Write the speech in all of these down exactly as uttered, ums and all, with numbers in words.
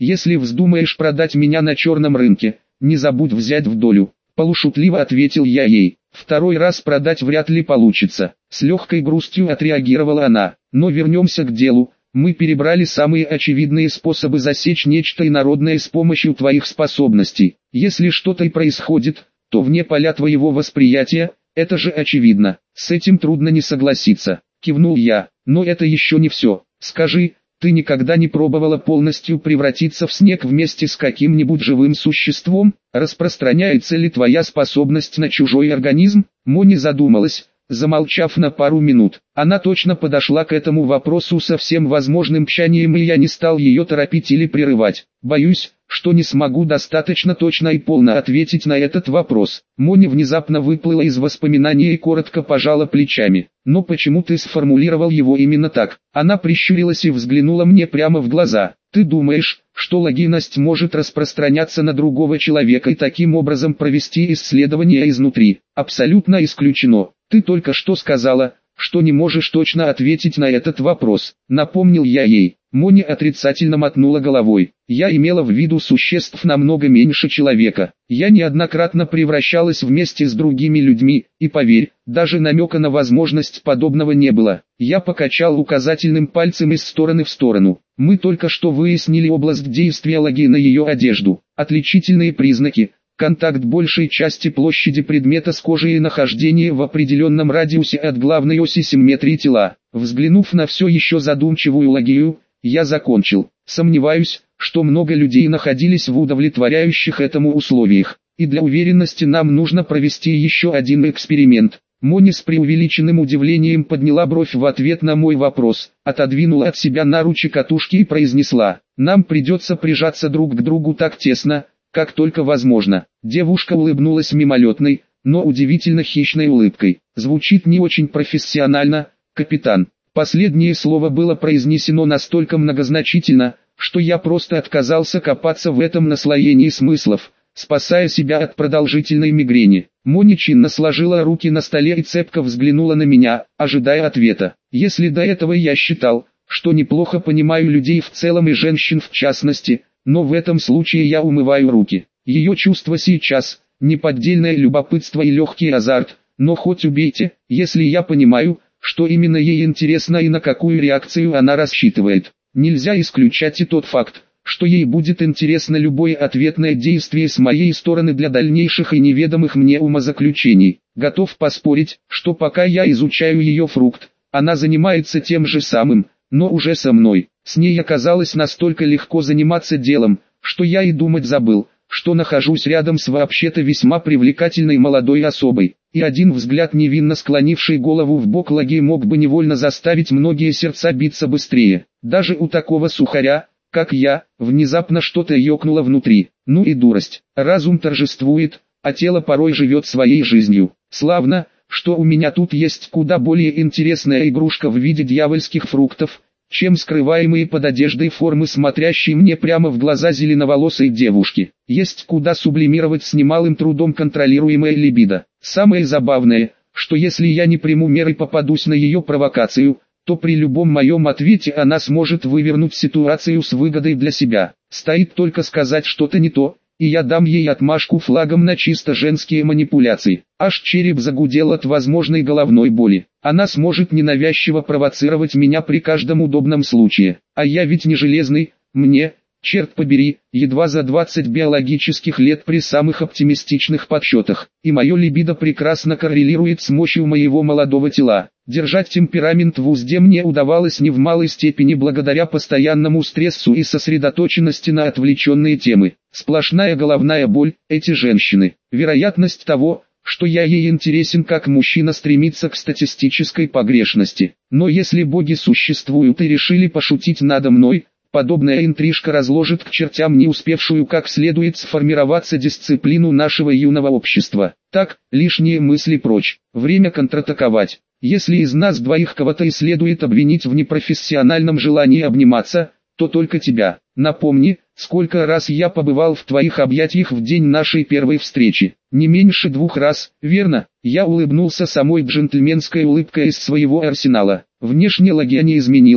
Если вздумаешь продать меня на черном рынке, не забудь взять в долю. Полушутливо ответил я ей. Второй раз продать вряд ли получится. С легкой грустью отреагировала она. Но вернемся к делу. Мы перебрали самые очевидные способы засечь нечто инородное с помощью твоих способностей. Если что-то и происходит, то вне поля твоего восприятия, это же очевидно. С этим трудно не согласиться. Кивнул я. Но это еще не все. Скажи, ты никогда не пробовала полностью превратиться в снег вместе с каким-нибудь живым существом? Распространяется ли твоя способность на чужой организм? Мони задумалась, замолчав на пару минут. Она точно подошла к этому вопросу со всем возможным тщанием, и я не стал ее торопить или прерывать. Боюсь, что не смогу достаточно точно и полно ответить на этот вопрос. Мони внезапно выплыла из воспоминания и коротко пожала плечами. Но почему ты сформулировал его именно так? Она прищурилась и взглянула мне прямо в глаза. Ты думаешь, что логичность может распространяться на другого человека и таким образом провести исследование изнутри? Абсолютно исключено. Ты только что сказала, что не можешь точно ответить на этот вопрос. Напомнил я ей. Мони отрицательно мотнула головой. Я имела в виду существ намного меньше человека. Я неоднократно превращалась вместе с другими людьми, и поверь, даже намека на возможность подобного не было. Я покачал указательным пальцем из стороны в сторону. Мы только что выяснили область действия логи на ее одежду. Отличительные признаки. Контакт большей части площади предмета с кожей и нахождение в определенном радиусе от главной оси симметрии тела. Взглянув на все еще задумчивую логию, я закончил. Сомневаюсь, что много людей находились в удовлетворяющих этому условиях. И для уверенности нам нужно провести еще один эксперимент. Мони с преувеличенным удивлением подняла бровь в ответ на мой вопрос, отодвинула от себя наручи катушки и произнесла: «Нам придется прижаться друг к другу так тесно, как только возможно». Девушка улыбнулась мимолетной, но удивительно хищной улыбкой. Звучит не очень профессионально, капитан. Последнее слово было произнесено настолько многозначительно, что я просто отказался копаться в этом наслоении смыслов, спасая себя от продолжительной мигрени. Мони чинно сложила руки на столе и цепко взглянула на меня, ожидая ответа. Если до этого я считал, что неплохо понимаю людей в целом и женщин в частности, но в этом случае я умываю руки. Ее чувства сейчас – неподдельное любопытство и легкий азарт, но хоть убейте, если я понимаю, что именно ей интересно и на какую реакцию она рассчитывает. Нельзя исключать и тот факт, что ей будет интересно любое ответное действие с моей стороны для дальнейших и неведомых мне умозаключений. Готов поспорить, что пока я изучаю ее фрукт, она занимается тем же самым, но уже со мной. С ней оказалось настолько легко заниматься делом, что я и думать забыл, что нахожусь рядом с вообще-то весьма привлекательной молодой особой. И один взгляд невинно склонившей голову в бок логи мог бы невольно заставить многие сердца биться быстрее. Даже у такого сухаря, как я, внезапно что-то ёкнуло внутри. Ну и дурость. Разум торжествует, а тело порой живет своей жизнью. Славно, что у меня тут есть куда более интересная игрушка в виде дьявольских фруктов, чем скрываемые под одеждой формы смотрящей мне прямо в глаза зеленоволосой девушки. Есть куда сублимировать с немалым трудом контролируемое либидо. Самое забавное, что если я не приму меры и попадусь на ее провокацию, то при любом моем ответе она сможет вывернуть ситуацию с выгодой для себя. Стоит только сказать что-то не то, и я дам ей отмашку флагом на чисто женские манипуляции. Аж череп загудел от возможной головной боли. Она сможет ненавязчиво провоцировать меня при каждом удобном случае. А я ведь не железный, мне, черт побери, едва за двадцать биологических лет при самых оптимистичных подсчетах. И мое либидо прекрасно коррелирует с мощью моего молодого тела. Держать темперамент в узде мне удавалось не в малой степени благодаря постоянному стрессу и сосредоточенности на отвлеченные темы. Сплошная головная боль, эти женщины. Вероятность того, что я ей интересен как мужчина, стремится к статистической погрешности. Но если боги существуют и решили пошутить надо мной, подобная интрижка разложит к чертям не успевшую как следует сформироваться дисциплину нашего юного общества. Так, лишние мысли прочь. Время контратаковать. Если из нас двоих кого-то и следует обвинить в непрофессиональном желании обниматься, то только тебя. Напомни, сколько раз я побывал в твоих объятиях в день нашей первой встречи. Не меньше двух раз, верно? Я улыбнулся самой джентльменской улыбкой из своего арсенала. Внешне Логия не изменилась,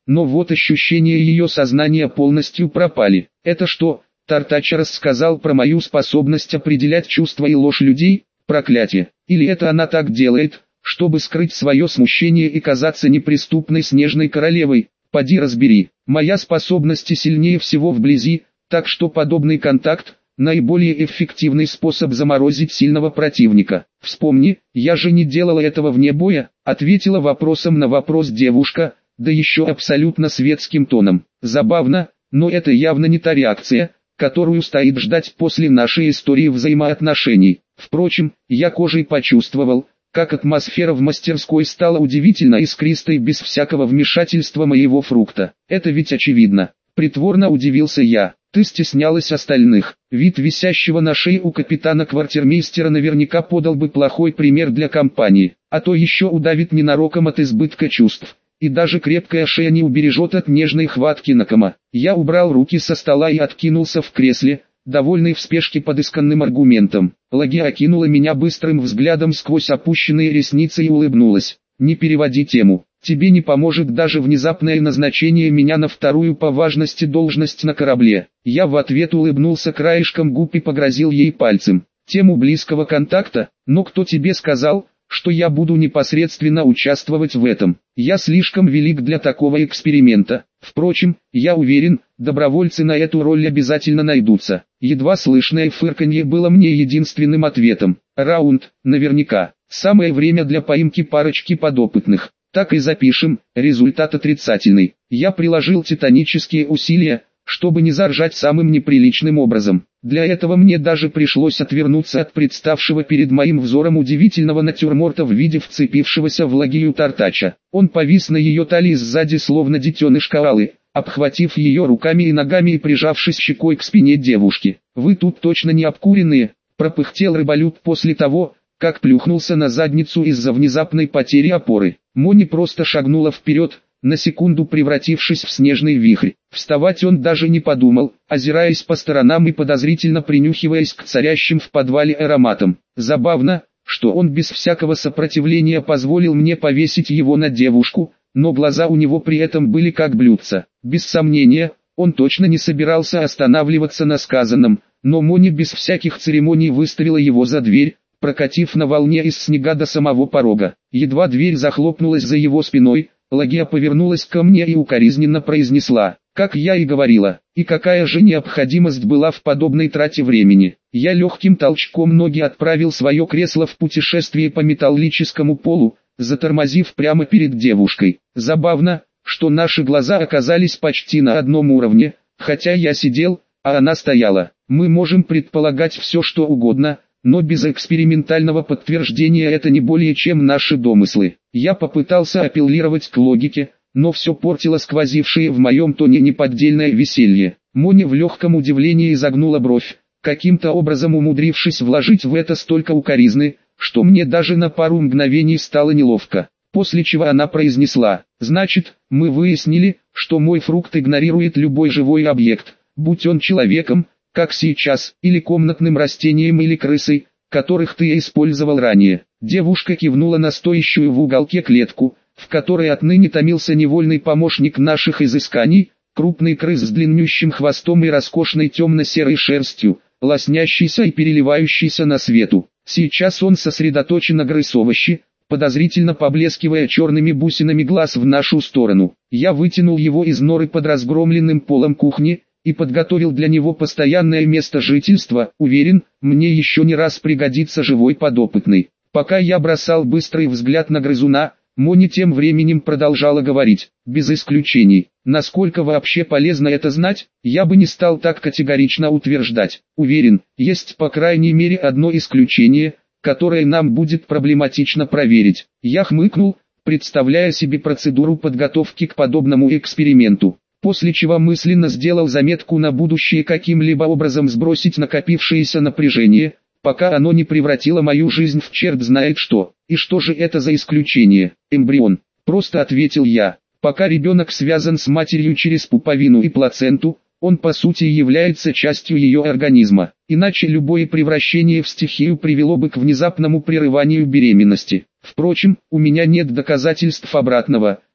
но вот ощущения ее сознания полностью пропали. Это что, Тартач рассказал про мою способность определять чувства и ложь людей? Проклятие. Или это она так делает, чтобы скрыть свое смущение и казаться неприступной снежной королевой? Поди разбери. Моя способность сильнее всего вблизи, так что подобный контакт – наиболее эффективный способ заморозить сильного противника. Вспомни, я же не делала этого вне боя, ответила вопросом на вопрос девушка, да еще абсолютно светским тоном. Забавно, но это явно не та реакция, которую стоит ждать после нашей истории взаимоотношений. Впрочем, я кожей почувствовал, как атмосфера в мастерской стала удивительно искристой без всякого вмешательства моего фрукта. Это ведь очевидно. Притворно удивился я. Ты стеснялась остальных. Вид висящего на шее у капитана-квартирмейстера наверняка подал бы плохой пример для компании, а то еще удавит ненароком от избытка чувств. И даже крепкая шея не убережет от нежной хватки Накома. Я убрал руки со стола и откинулся в кресле, довольный в спешке подысканным аргументом. Лагия окинула меня быстрым взглядом сквозь опущенные ресницы и улыбнулась. Не переводи тему. Тебе не поможет даже внезапное назначение меня на вторую по важности должность на корабле. Я в ответ улыбнулся краешком губ и погрозил ей пальцем. Тему близкого контакта? Но кто тебе сказал, что я буду непосредственно участвовать в этом? Я слишком велик для такого эксперимента. Впрочем, я уверен, добровольцы на эту роль обязательно найдутся. Едва слышное фырканье было мне единственным ответом. Раунд, наверняка. Самое время для поимки парочки подопытных. Так и запишем, результат отрицательный. Я приложил титанические усилия, чтобы не заржать самым неприличным образом. Для этого мне даже пришлось отвернуться от представшего перед моим взором удивительного натюрморта в виде вцепившегося в Лагию Тартача. Он повис на ее талии сзади словно детеныш коалы, обхватив ее руками и ногами и прижавшись щекой к спине девушки. «Вы тут точно не обкуренные», — пропыхтел рыболюд после того, как плюхнулся на задницу из-за внезапной потери опоры. Мони просто шагнула вперед, на секунду превратившись в снежный вихрь. Вставать он даже не подумал, озираясь по сторонам и подозрительно принюхиваясь к царящим в подвале ароматам. Забавно, что он без всякого сопротивления позволил мне повесить его на девушку, но глаза у него при этом были как блюдца. Без сомнения, он точно не собирался останавливаться на сказанном, но Мони без всяких церемоний выставила его за дверь, прокатив на волне из снега до самого порога. Едва дверь захлопнулась за его спиной, Лагия повернулась ко мне и укоризненно произнесла: «Как я и говорила, и какая же необходимость была в подобной трате времени». Я легким толчком ноги отправил свое кресло в путешествие по металлическому полу, затормозив прямо перед девушкой. Забавно, что наши глаза оказались почти на одном уровне, хотя я сидел, а она стояла. Мы можем предполагать все что угодно, но без экспериментального подтверждения это не более чем наши домыслы. Я попытался апеллировать к логике, но все портило сквозившее в моем тоне неподдельное веселье. Моня в легком удивлении изогнула бровь, каким-то образом умудрившись вложить в это столько укоризны, что мне даже на пару мгновений стало неловко. После чего она произнесла: «Значит, мы выяснили, что мой фрукт игнорирует любой живой объект, будь он человеком, как сейчас, или комнатным растением или крысой, которых ты использовал ранее». Девушка кивнула на стоящую в уголке клетку, в которой отныне томился невольный помощник наших изысканий, крупный крыс с длиннющим хвостом и роскошной темно-серой шерстью, лоснящийся и переливающийся на свету. Сейчас он сосредоточенно грыз овощи, подозрительно поблескивая черными бусинами глаз в нашу сторону. Я вытянул его из норы под разгромленным полом кухни и подготовил для него постоянное место жительства. Уверен, мне еще не раз пригодится живой подопытный. Пока я бросал быстрый взгляд на грызуна, Мони тем временем продолжала говорить: «Без исключений. Насколько вообще полезно это знать, я бы не стал так категорично утверждать. Уверен, есть по крайней мере одно исключение, которое нам будет проблематично проверить». Я хмыкнул, представляя себе процедуру подготовки к подобному эксперименту, после чего мысленно сделал заметку на будущее каким-либо образом сбросить накопившееся напряжение, пока оно не превратило мою жизнь в черт знает что. «И что же это за исключение?» «Эмбрион», — просто ответил я. «Пока ребенок связан с матерью через пуповину и плаценту, он по сути является частью ее организма. Иначе любое превращение в стихию привело бы к внезапному прерыванию беременности. Впрочем, у меня нет доказательств обратного,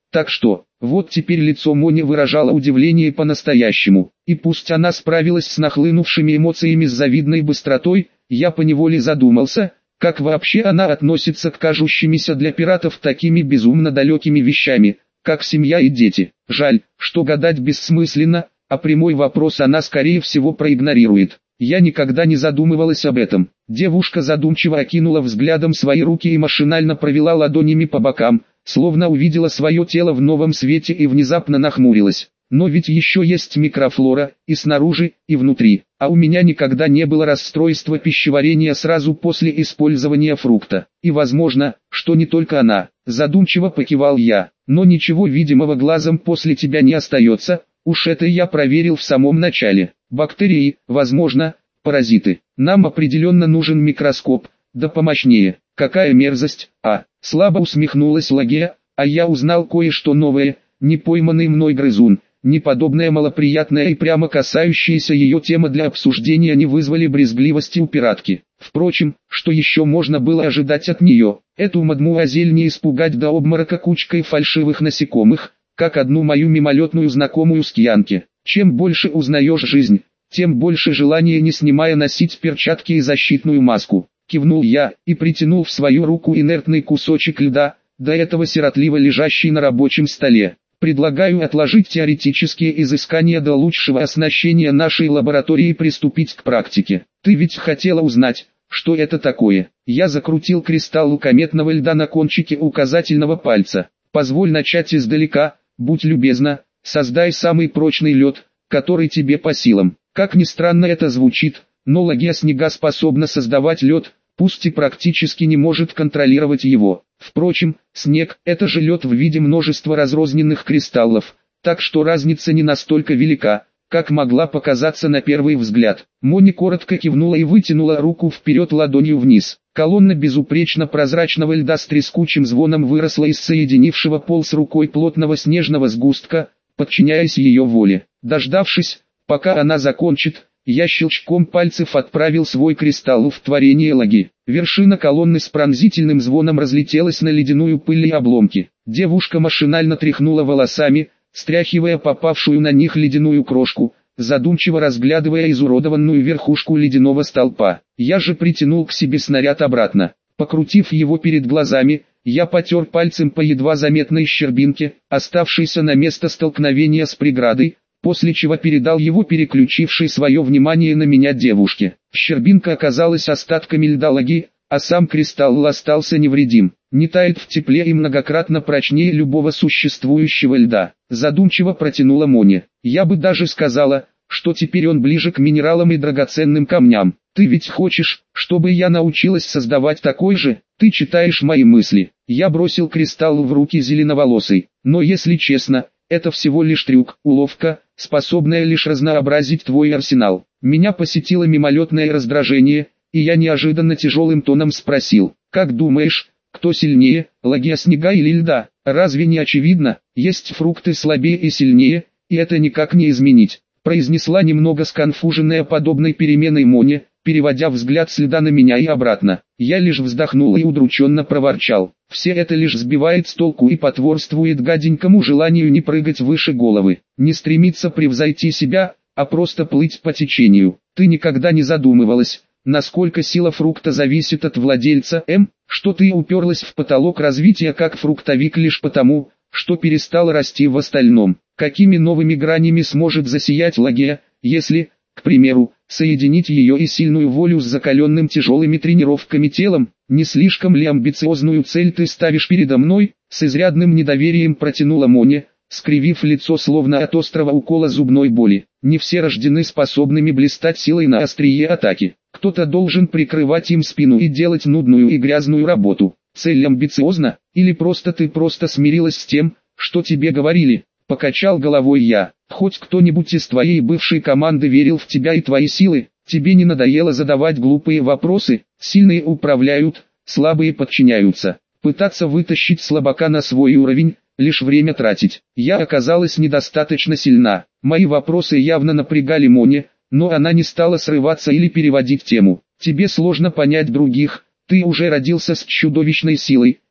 Так что, вот теперь лицо Мони выражало удивление по-настоящему, и пусть она справилась с нахлынувшими эмоциями с завидной быстротой, я поневоле задумался, как вообще она относится к кажущимися для пиратов такими безумно далекими вещами, как семья и дети. Жаль, что гадать бессмысленно, а прямой вопрос она скорее всего проигнорирует. Я никогда не задумывалась об этом. Девушка задумчиво окинула взглядом свои руки и машинально провела ладонями по бокам, словно увидела свое тело в новом свете и внезапно нахмурилась. Но ведь еще есть микрофлора, и снаружи, и внутри. А у меня никогда не было расстройства пищеварения сразу после использования фрукта. И возможно, что не только она. Задумчиво покивал я. Но ничего видимого глазом после тебя не остается, уж это я проверил в самом начале. Бактерии, возможно, паразиты. Нам определенно нужен микроскоп, да помощнее. Какая мерзость, а, слабо усмехнулась Лагия, а я узнал кое-что новое, не пойманный мной грызун. Неподобная малоприятная и прямо касающаяся ее тема для обсуждения не вызвали брезгливости у пиратки. Впрочем, что еще можно было ожидать от нее? Эту мадмуазель не испугать до обморока кучкой фальшивых насекомых, как одну мою мимолетную знакомую с Кьянки. Чем больше узнаешь жизнь, тем больше желания не снимая носить перчатки и защитную маску. Кивнул я и притянул в свою руку инертный кусочек льда, до этого сиротливо лежащий на рабочем столе. Предлагаю отложить теоретические изыскания до лучшего оснащения нашей лаборатории и приступить к практике. Ты ведь хотела узнать, что это такое. Я закрутил кристалл лукометного льда на кончике указательного пальца. Позволь начать издалека, будь любезна, создай самый прочный лед, который тебе по силам. Как ни странно это звучит, но Лагия Снега способна создавать лед, пусть и практически не может контролировать его. Впрочем, снег – это же лед в виде множества разрозненных кристаллов, так что разница не настолько велика, как могла показаться на первый взгляд. Мони коротко кивнула и вытянула руку вперед ладонью вниз. Колонна безупречно прозрачного льда с трескучим звоном выросла из соединившего пол с рукой плотного снежного сгустка, подчиняясь ее воле. Дождавшись, пока она закончит, я щелчком пальцев отправил свой кристалл в творение Лаги. Вершина колонны с пронзительным звоном разлетелась на ледяную пыль и обломки. Девушка машинально тряхнула волосами, стряхивая попавшую на них ледяную крошку, задумчиво разглядывая изуродованную верхушку ледяного столпа. Я же притянул к себе снаряд обратно. Покрутив его перед глазами, я потер пальцем по едва заметной щербинке, оставшейся на место столкновения с преградой, после чего передал его переключившей свое внимание на меня девушке. Щербинка оказалась остатками льда Лаги, а сам кристалл остался невредим. Не тает в тепле и многократно прочнее любого существующего льда. Задумчиво протянула Мони. Я бы даже сказала, что теперь он ближе к минералам и драгоценным камням. Ты ведь хочешь, чтобы я научилась создавать такой же? Ты читаешь мои мысли. Я бросил кристалл в руки зеленоволосой. Но если честно, это всего лишь трюк, уловка, способная лишь разнообразить твой арсенал. Меня посетило мимолетное раздражение, и я неожиданно тяжелым тоном спросил: как думаешь, кто сильнее, Лагия Снега или льда? Разве не очевидно? Есть фрукты слабее и сильнее, и это никак не изменить, произнесла немного сконфуженная подобной переменой Мони, переводя взгляд с льда на меня и обратно. Я лишь вздохнул и удрученно проворчал: все это лишь сбивает с толку и потворствует гаденькому желанию не прыгать выше головы, не стремиться превзойти себя, а просто плыть по течению. Ты никогда не задумывалась, насколько сила фрукта зависит от владельца, М, что ты уперлась в потолок развития как фруктовик лишь потому, что перестал расти в остальном. Какими новыми гранями сможет засиять Лагия, если, к примеру, соединить ее и сильную волю с закаленным тяжелыми тренировками телом? Не слишком ли амбициозную цель ты ставишь передо мной? С изрядным недоверием протянула Мони, скривив лицо словно от острого укола зубной боли. Не все рождены способными блистать силой на острие атаки. Кто-то должен прикрывать им спину и делать нудную и грязную работу. Цель амбициозна, или просто ты просто смирилась с тем, что тебе говорили? Покачал головой я. Хоть кто-нибудь из твоей бывшей команды верил в тебя и твои силы? Тебе не надоело задавать глупые вопросы? Сильные управляют, слабые подчиняются. Пытаться вытащить слабака на свой уровень, лишь время тратить. Я оказалась недостаточно сильна. Мои вопросы явно напрягали Мони, но она не стала срываться или переводить тему. Тебе сложно понять других, ты уже родился с чудовищной силой,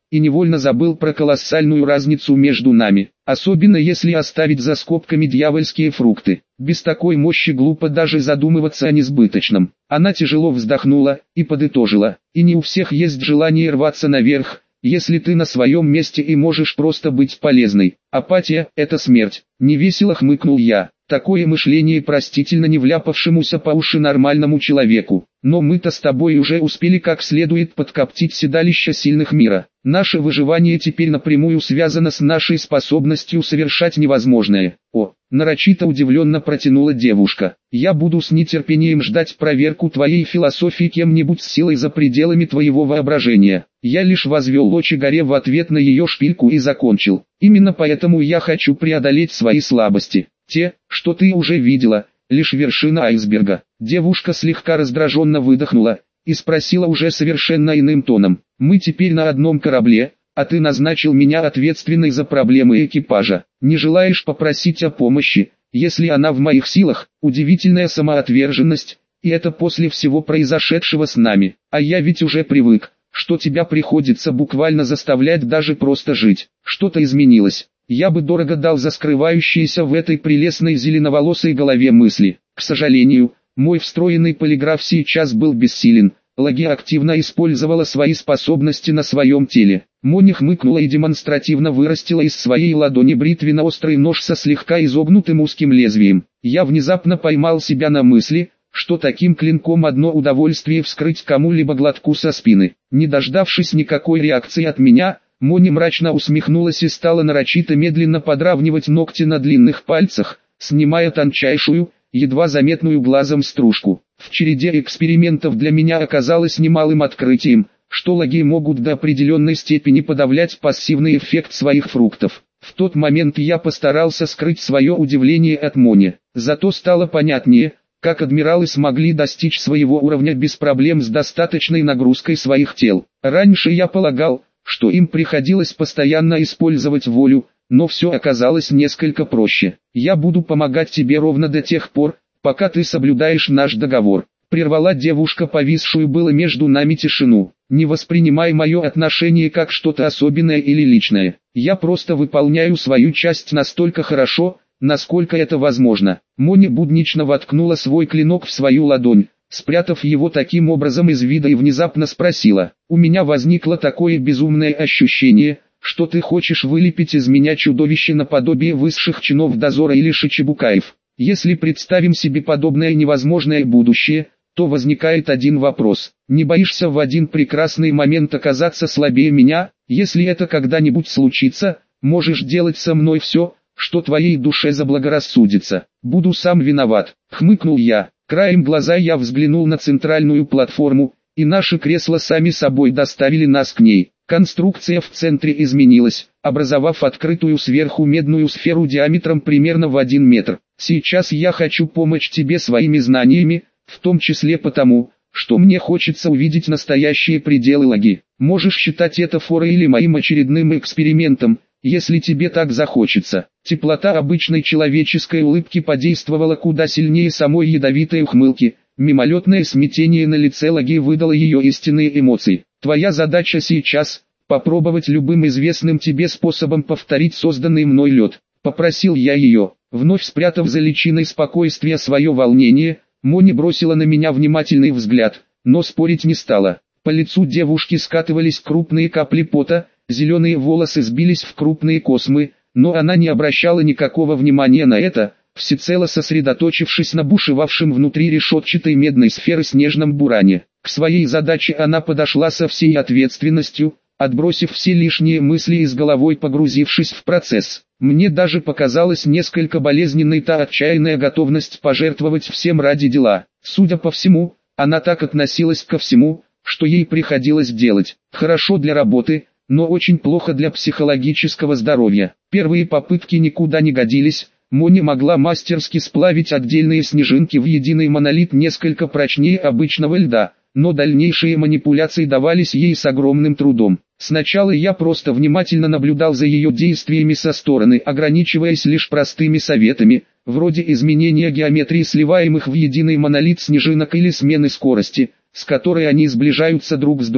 и невольно забыл про колоссальную разницу между нами, особенно если оставить за скобками дьявольские фрукты. Без такой мощи глупо даже задумываться о несбыточном. Она тяжело вздохнула и подытожила: и не у всех есть желание рваться наверх, если ты на своем месте и можешь просто быть полезной. Апатия – это смерть. Невесело хмыкнул я. Такое мышление простительно не вляпавшемуся по уши нормальному человеку. Но мы-то с тобой уже успели как следует подкоптить седалище сильных мира. Наше выживание теперь напрямую связано с нашей способностью совершать невозможное. О, нарочито удивленно протянула девушка. Я буду с нетерпением ждать проверку твоей философии кем-нибудь с силой за пределами твоего воображения. Я лишь возвел очи горе в ответ на ее шпильку и закончил. Именно поэтому я хочу преодолеть свои слабости. Те, что ты уже видела, лишь вершина айсберга. Девушка слегка раздраженно выдохнула и спросила уже совершенно иным тоном: мы теперь на одном корабле, а ты назначил меня ответственной за проблемы экипажа. Не желаешь попросить о помощи, если она в моих силах? Удивительная самоотверженность, и это после всего произошедшего с нами. А я ведь уже привык, что тебя приходится буквально заставлять даже просто жить. Что-то изменилось. Я бы дорого дал за скрывающиеся в этой прелестной зеленоволосой голове мысли. К сожалению, мой встроенный полиграф сейчас был бессилен. Лаги активно использовала свои способности на своем теле. Мони хмыкнула и демонстративно вырастила из своей ладони бритвенно-острый нож со слегка изогнутым узким лезвием. Я внезапно поймал себя на мысли, что таким клинком одно удовольствие вскрыть кому-либо глотку со спины. Не дождавшись никакой реакции от меня, Мони мрачно усмехнулась и стала нарочито медленно подравнивать ногти на длинных пальцах, снимая тончайшую, едва заметную глазом стружку. В череде экспериментов для меня оказалось немалым открытием, что лаги могут до определенной степени подавлять пассивный эффект своих фруктов. В тот момент я постарался скрыть свое удивление от Мони, зато стало понятнее, как адмиралы смогли достичь своего уровня без проблем с достаточной нагрузкой своих тел. Раньше я полагал, что им приходилось постоянно использовать волю, но все оказалось несколько проще. Я буду помогать тебе ровно до тех пор, пока ты соблюдаешь наш договор. Прервала девушка повисшую было между нами тишину. Не воспринимай мое отношение как что-то особенное или личное. Я просто выполняю свою часть настолько хорошо, насколько это возможно. Мони буднично воткнула свой клинок в свою ладонь, спрятав его таким образом из вида, и внезапно спросила: у меня возникло такое безумное ощущение, что ты хочешь вылепить из меня чудовище наподобие высших чинов дозора или шичибукаев. Если представим себе подобное невозможное будущее, то возникает один вопрос: не боишься в один прекрасный момент оказаться слабее меня? Если это когда-нибудь случится, можешь делать со мной все, что твоей душе заблагорассудится. Буду сам виноват, хмыкнул я. Краем глаза я взглянул на центральную платформу, и наши кресла сами собой доставили нас к ней. Конструкция в центре изменилась, образовав открытую сверху медную сферу диаметром примерно в один метр. Сейчас я хочу помочь тебе своими знаниями, в том числе потому, что мне хочется увидеть настоящие пределы лаги. Можешь считать это форой или моим очередным экспериментом, если тебе так захочется. Теплота обычной человеческой улыбки подействовала куда сильнее самой ядовитой ухмылки. Мимолетное смятение на лице Лаги выдало ее истинные эмоции. Твоя задача сейчас – попробовать любым известным тебе способом повторить созданный мной лед. Попросил я ее. Вновь спрятав за личиной спокойствия свое волнение, Мони бросила на меня внимательный взгляд, но спорить не стала. По лицу девушки скатывались крупные капли пота, зеленые волосы сбились в крупные космы, но она не обращала никакого внимания на это, всецело сосредоточившись на бушевавшем внутри решетчатой медной сферы снежном буране. К своей задаче она подошла со всей ответственностью, отбросив все лишние мысли и с головой погрузившись в процесс. Мне даже показалась несколько болезненной та отчаянная готовность пожертвовать всем ради дела. Судя по всему, она так относилась ко всему, что ей приходилось делать. Хорошо для работы, но очень плохо для психологического здоровья. Первые попытки никуда не годились. Мони могла мастерски сплавить отдельные снежинки в единый монолит несколько прочнее обычного льда, но дальнейшие манипуляции давались ей с огромным трудом. Сначала я просто внимательно наблюдал за ее действиями со стороны, ограничиваясь лишь простыми советами, вроде изменения геометрии сливаемых в единый монолит снежинок или смены скорости, с которой они сближаются друг с другом.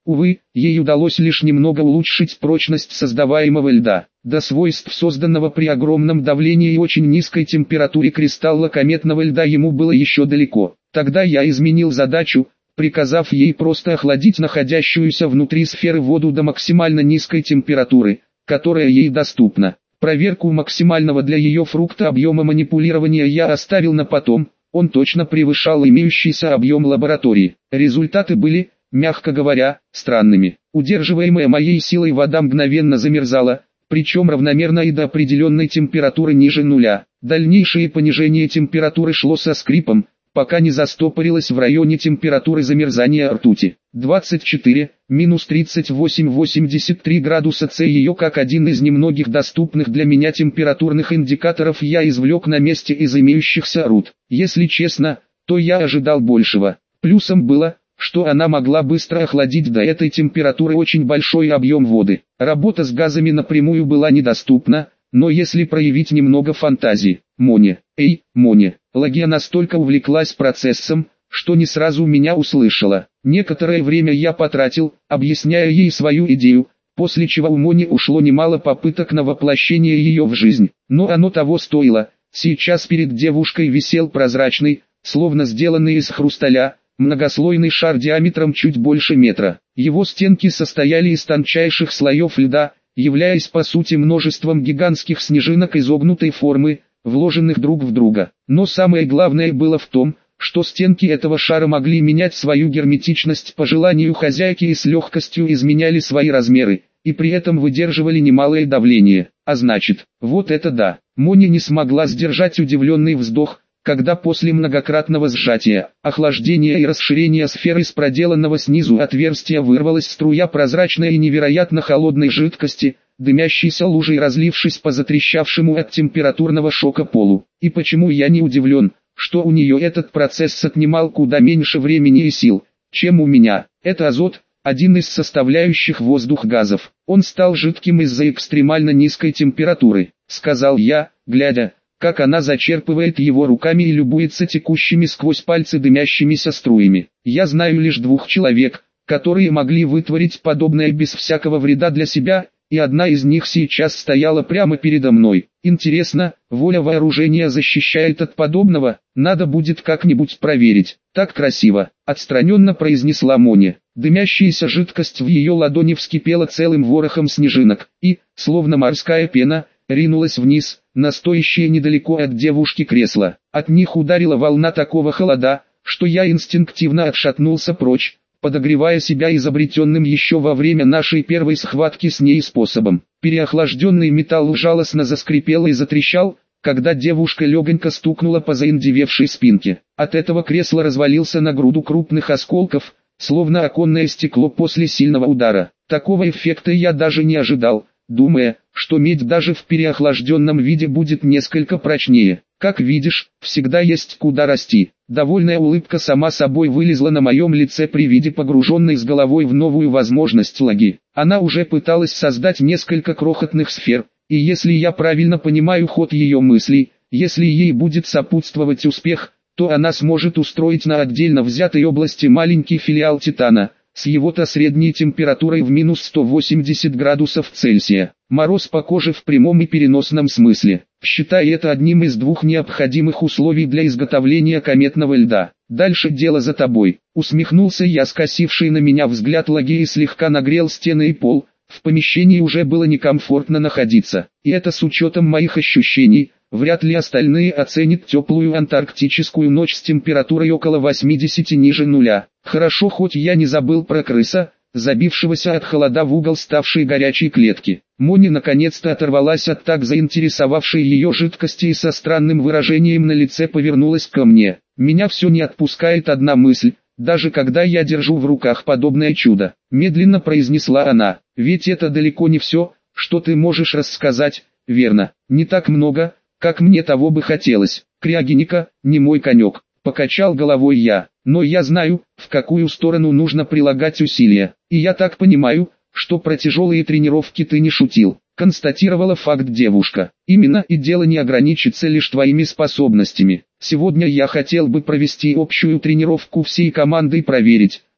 Увы, ей удалось лишь немного улучшить прочность создаваемого льда. До свойств, созданного при огромном давлении и очень низкой температуре кристалла кометного льда, ему было еще далеко. Тогда я изменил задачу, приказав ей просто охладить находящуюся внутри сферы воду до максимально низкой температуры, которая ей доступна. Проверку максимального для ее фрукта объема манипулирования я оставил на потом, он точно превышал имеющийся объем лаборатории. Результаты были, мягко говоря, странными. Удерживаемая моей силой вода мгновенно замерзала, причем равномерно и до определенной температуры ниже нуля. Дальнейшее понижение температуры шло со скрипом, пока не застопорилось в районе температуры замерзания ртути. двадцать четыре, минус тридцать восемь, восемьдесят три градуса С. Ее как один из немногих доступных для меня температурных индикаторов я извлек на месте из имеющихся руд. Если честно, то я ожидал большего. Плюсом было, что она могла быстро охладить до этой температуры очень большой объем воды. Работа с газами напрямую была недоступна, но если проявить немного фантазии. Моне, эй, Моне, Лагия настолько увлеклась процессом, что не сразу меня услышала. Некоторое время я потратил, объясняя ей свою идею, после чего у Мони ушло немало попыток на воплощение ее в жизнь. Но оно того стоило. Сейчас перед девушкой висел прозрачный, словно сделанный из хрусталя, многослойный шар диаметром чуть больше метра. Его стенки состояли из тончайших слоев льда, являясь по сути множеством гигантских снежинок изогнутой формы, вложенных друг в друга. Но самое главное было в том, что стенки этого шара могли менять свою герметичность по желанию хозяйки и с легкостью изменяли свои размеры, и при этом выдерживали немалое давление. А значит, вот это да. Мони не смогла сдержать удивленный вздох, когда после многократного сжатия, охлаждения и расширения сферы из проделанного снизу отверстия вырвалась струя прозрачной и невероятно холодной жидкости, дымящейся лужей разлившись по затрещавшему от температурного шока полу. И почему я не удивлен, что у нее этот процесс отнимал куда меньше времени и сил, чем у меня? Это азот, один из составляющих воздух газов. Он стал жидким из-за экстремально низкой температуры, сказал я, глядя, как она зачерпывает его руками и любуется текущими сквозь пальцы дымящимися струями. Я знаю лишь двух человек, которые могли вытворить подобное без всякого вреда для себя, и одна из них сейчас стояла прямо передо мной. Интересно, воля вооружения защищает от подобного? Надо будет как-нибудь проверить. Так красиво, отстраненно произнесла Мони. Дымящаяся жидкость в ее ладони вскипела целым ворохом снежинок, и, словно морская пена, ринулась вниз, на стоящее недалеко от девушки кресло. От них ударила волна такого холода, что я инстинктивно отшатнулся прочь, подогревая себя изобретенным еще во время нашей первой схватки с ней способом. Переохлажденный металл жалостно заскрипел и затрещал, когда девушка легонько стукнула по заиндевевшей спинке. От этого кресло развалился на груду крупных осколков, словно оконное стекло после сильного удара. Такого эффекта я даже не ожидал, думая, что медь даже в переохлажденном виде будет несколько прочнее. Как видишь, всегда есть куда расти. Довольная улыбка сама собой вылезла на моем лице при виде погруженной с головой в новую возможность Лаги. Она уже пыталась создать несколько крохотных сфер, и если я правильно понимаю ход ее мыслей, если ей будет сопутствовать успех, то она сможет устроить на отдельно взятой области маленький филиал Титана, с его-то средней температурой в минус сто восемьдесят градусов Цельсия. Мороз по коже в прямом и переносном смысле. Считай это одним из двух необходимых условий для изготовления кометного льда. Дальше дело за тобой. Усмехнулся я, скосивший на меня взгляд Лаги, и слегка нагрел стены и пол. В помещении уже было некомфортно находиться. И это с учетом моих ощущений. Вряд ли остальные оценят теплую антарктическую ночь с температурой около восьмидесяти ниже нуля. Хорошо, хоть я не забыл про крыса, забившегося от холода в угол ставшей горячей клетки. Мони наконец-то оторвалась от так заинтересовавшей ее жидкости и со странным выражением на лице повернулась ко мне. Меня все не отпускает одна мысль, даже когда я держу в руках подобное чудо. Медленно произнесла она, ведь это далеко не все, что ты можешь рассказать, верно? Не так много, как мне того бы хотелось. Криогеника, не мой конек, покачал головой я, но я знаю, в какую сторону нужно прилагать усилия, и я так понимаю, что про тяжелые тренировки ты не шутил, констатировала факт девушка. Именно, и дело не ограничится лишь твоими способностями. Сегодня я хотел бы провести общую тренировку всей команды и проверить,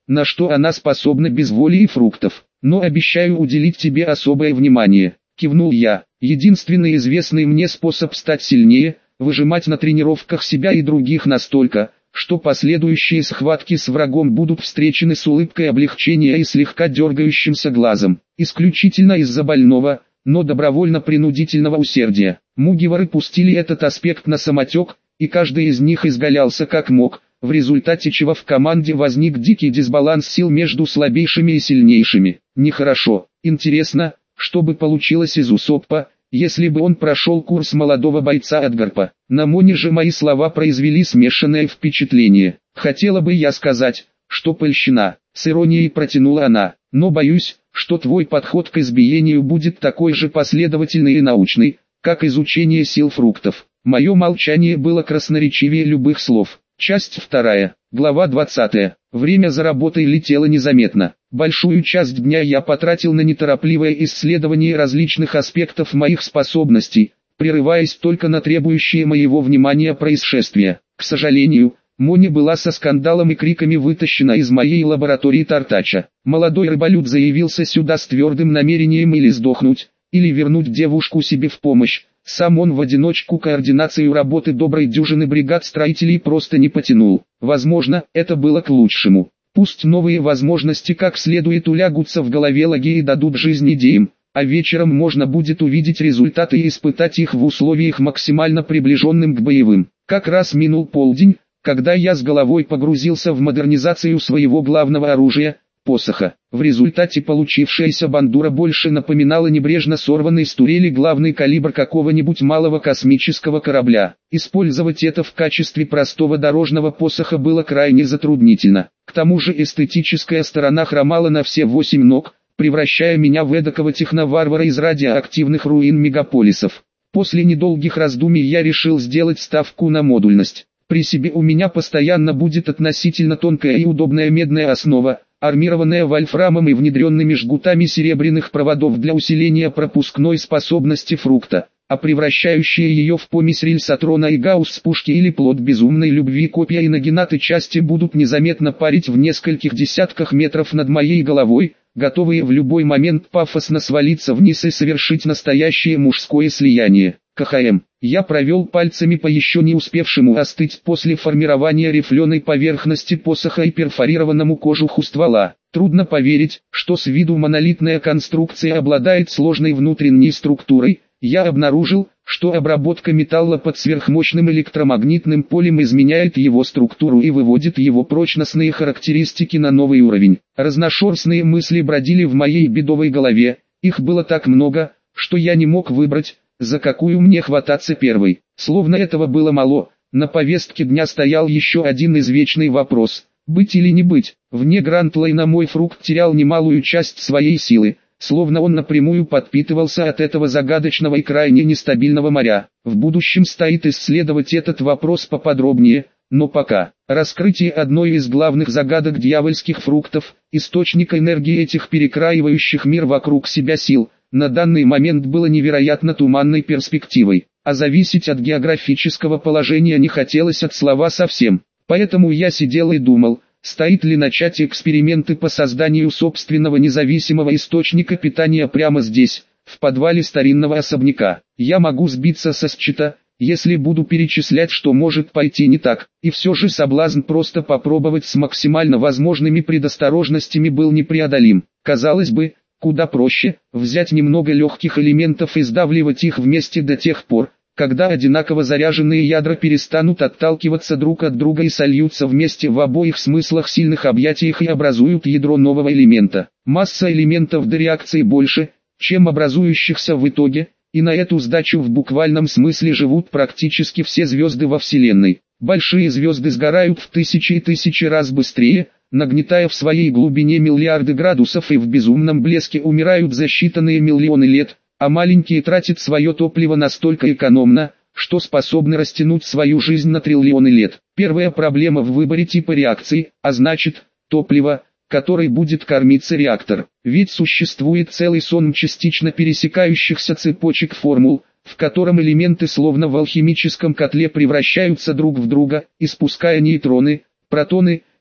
на что она способна без воли и фруктов. Но обещаю уделить тебе особое внимание. Кивнул я. Единственный известный мне способ стать сильнее – выжимать на тренировках себя и других настолько, что последующие схватки с врагом будут встречены с улыбкой облегчения и слегка дергающимся глазом. Исключительно из-за больного, но добровольно-принудительного усердия. Мугивары пустили этот аспект на самотек, и каждый из них изгалялся как мог, в результате чего в команде возник дикий дисбаланс сил между слабейшими и сильнейшими. Нехорошо. Интересно, что бы получилось из Усоппа, если бы он прошел курс молодого бойца Эдгарпа. На Моне же мои слова произвели смешанное впечатление. Хотела бы я сказать, что польщена, с иронией протянула она, но боюсь, что твой подход к избиению будет такой же последовательный и научный, как изучение сил фруктов. Мое молчание было красноречивее любых слов. Часть вторая, глава двадцатая. Время за работой летело незаметно. Большую часть дня я потратил на неторопливое исследование различных аспектов моих способностей, прерываясь только на требующие моего внимания происшествия. К сожалению, Мони была со скандалом и криками вытащена из моей лаборатории Тартача. Молодой рыболюд заявился сюда с твердым намерением или сдохнуть, или вернуть девушку себе в помощь. Сам он в одиночку координацию работы доброй дюжины бригад строителей просто не потянул. Возможно, это было к лучшему. Пусть новые возможности как следует улягутся в голове Лаги и дадут жизнь идеям, а вечером можно будет увидеть результаты и испытать их в условиях максимально приближенным к боевым. Как раз минул полдень, когда я с головой погрузился в модернизацию своего главного оружия – посоха. В результате получившаяся бандура больше напоминала небрежно сорванный с турели главный калибр какого-нибудь малого космического корабля. Использовать это в качестве простого дорожного посоха было крайне затруднительно. К тому же эстетическая сторона хромала на все восемь ног, превращая меня в эдакого техноварвара из радиоактивных руин мегаполисов. После недолгих раздумий я решил сделать ставку на модульность. При себе у меня постоянно будет относительно тонкая и удобная медная основа, армированная вольфрамом и внедренными жгутами серебряных проводов для усиления пропускной способности фрукта, а превращающие ее в помесь рельсотрона и гаусс-пушки или плод безумной любви копья и нагинаты части будут незаметно парить в нескольких десятках метров над моей головой, готовые в любой момент пафосно свалиться вниз и совершить настоящее мужское слияние. КХМ. Я провел пальцами по еще не успевшему остыть после формирования рифленой поверхности посоха и перфорированному кожуху ствола. Трудно поверить, что с виду монолитная конструкция обладает сложной внутренней структурой. Я обнаружил, что обработка металла под сверхмощным электромагнитным полем изменяет его структуру и выводит его прочностные характеристики на новый уровень. Разношерстные мысли бродили в моей бедовой голове, их было так много, что я не мог выбрать, за какую мне хвататься первой. Словно этого было мало, на повестке дня стоял еще один извечный вопрос – быть или не быть. Вне Грантлайна мой фрукт терял немалую часть своей силы, словно он напрямую подпитывался от этого загадочного и крайне нестабильного моря. В будущем стоит исследовать этот вопрос поподробнее, но пока. Раскрытие одной из главных загадок дьявольских фруктов, источника энергии этих перекраивающих мир вокруг себя сил, на данный момент было невероятно туманной перспективой, а зависеть от географического положения не хотелось от слова совсем. Поэтому я сидел и думал, стоит ли начать эксперименты по созданию собственного независимого источника питания прямо здесь, в подвале старинного особняка. Я могу сбиться со счета, если буду перечислять, что может пойти не так, и все же соблазн просто попробовать с максимально возможными предосторожностями был непреодолим. Казалось бы, куда проще взять немного легких элементов и сдавливать их вместе до тех пор, когда одинаково заряженные ядра перестанут отталкиваться друг от друга и сольются вместе в обоих смыслах сильных объятиях и образуют ядро нового элемента. Масса элементов до реакции больше, чем образующихся в итоге, и на эту сдачу в буквальном смысле живут практически все звезды во Вселенной. Большие звезды сгорают в тысячи и тысячи раз быстрее, нагнетая в своей глубине миллиарды градусов и в безумном блеске умирают за считанные миллионы лет, а маленькие тратят свое топливо настолько экономно, что способны растянуть свою жизнь на триллионы лет. Первая проблема в выборе типа реакции, а значит, топлива, которой будет кормиться реактор. Ведь существует целый сон частично пересекающихся цепочек формул, в котором элементы словно в алхимическом котле превращаются друг в друга, испуская нейтроны, протоны,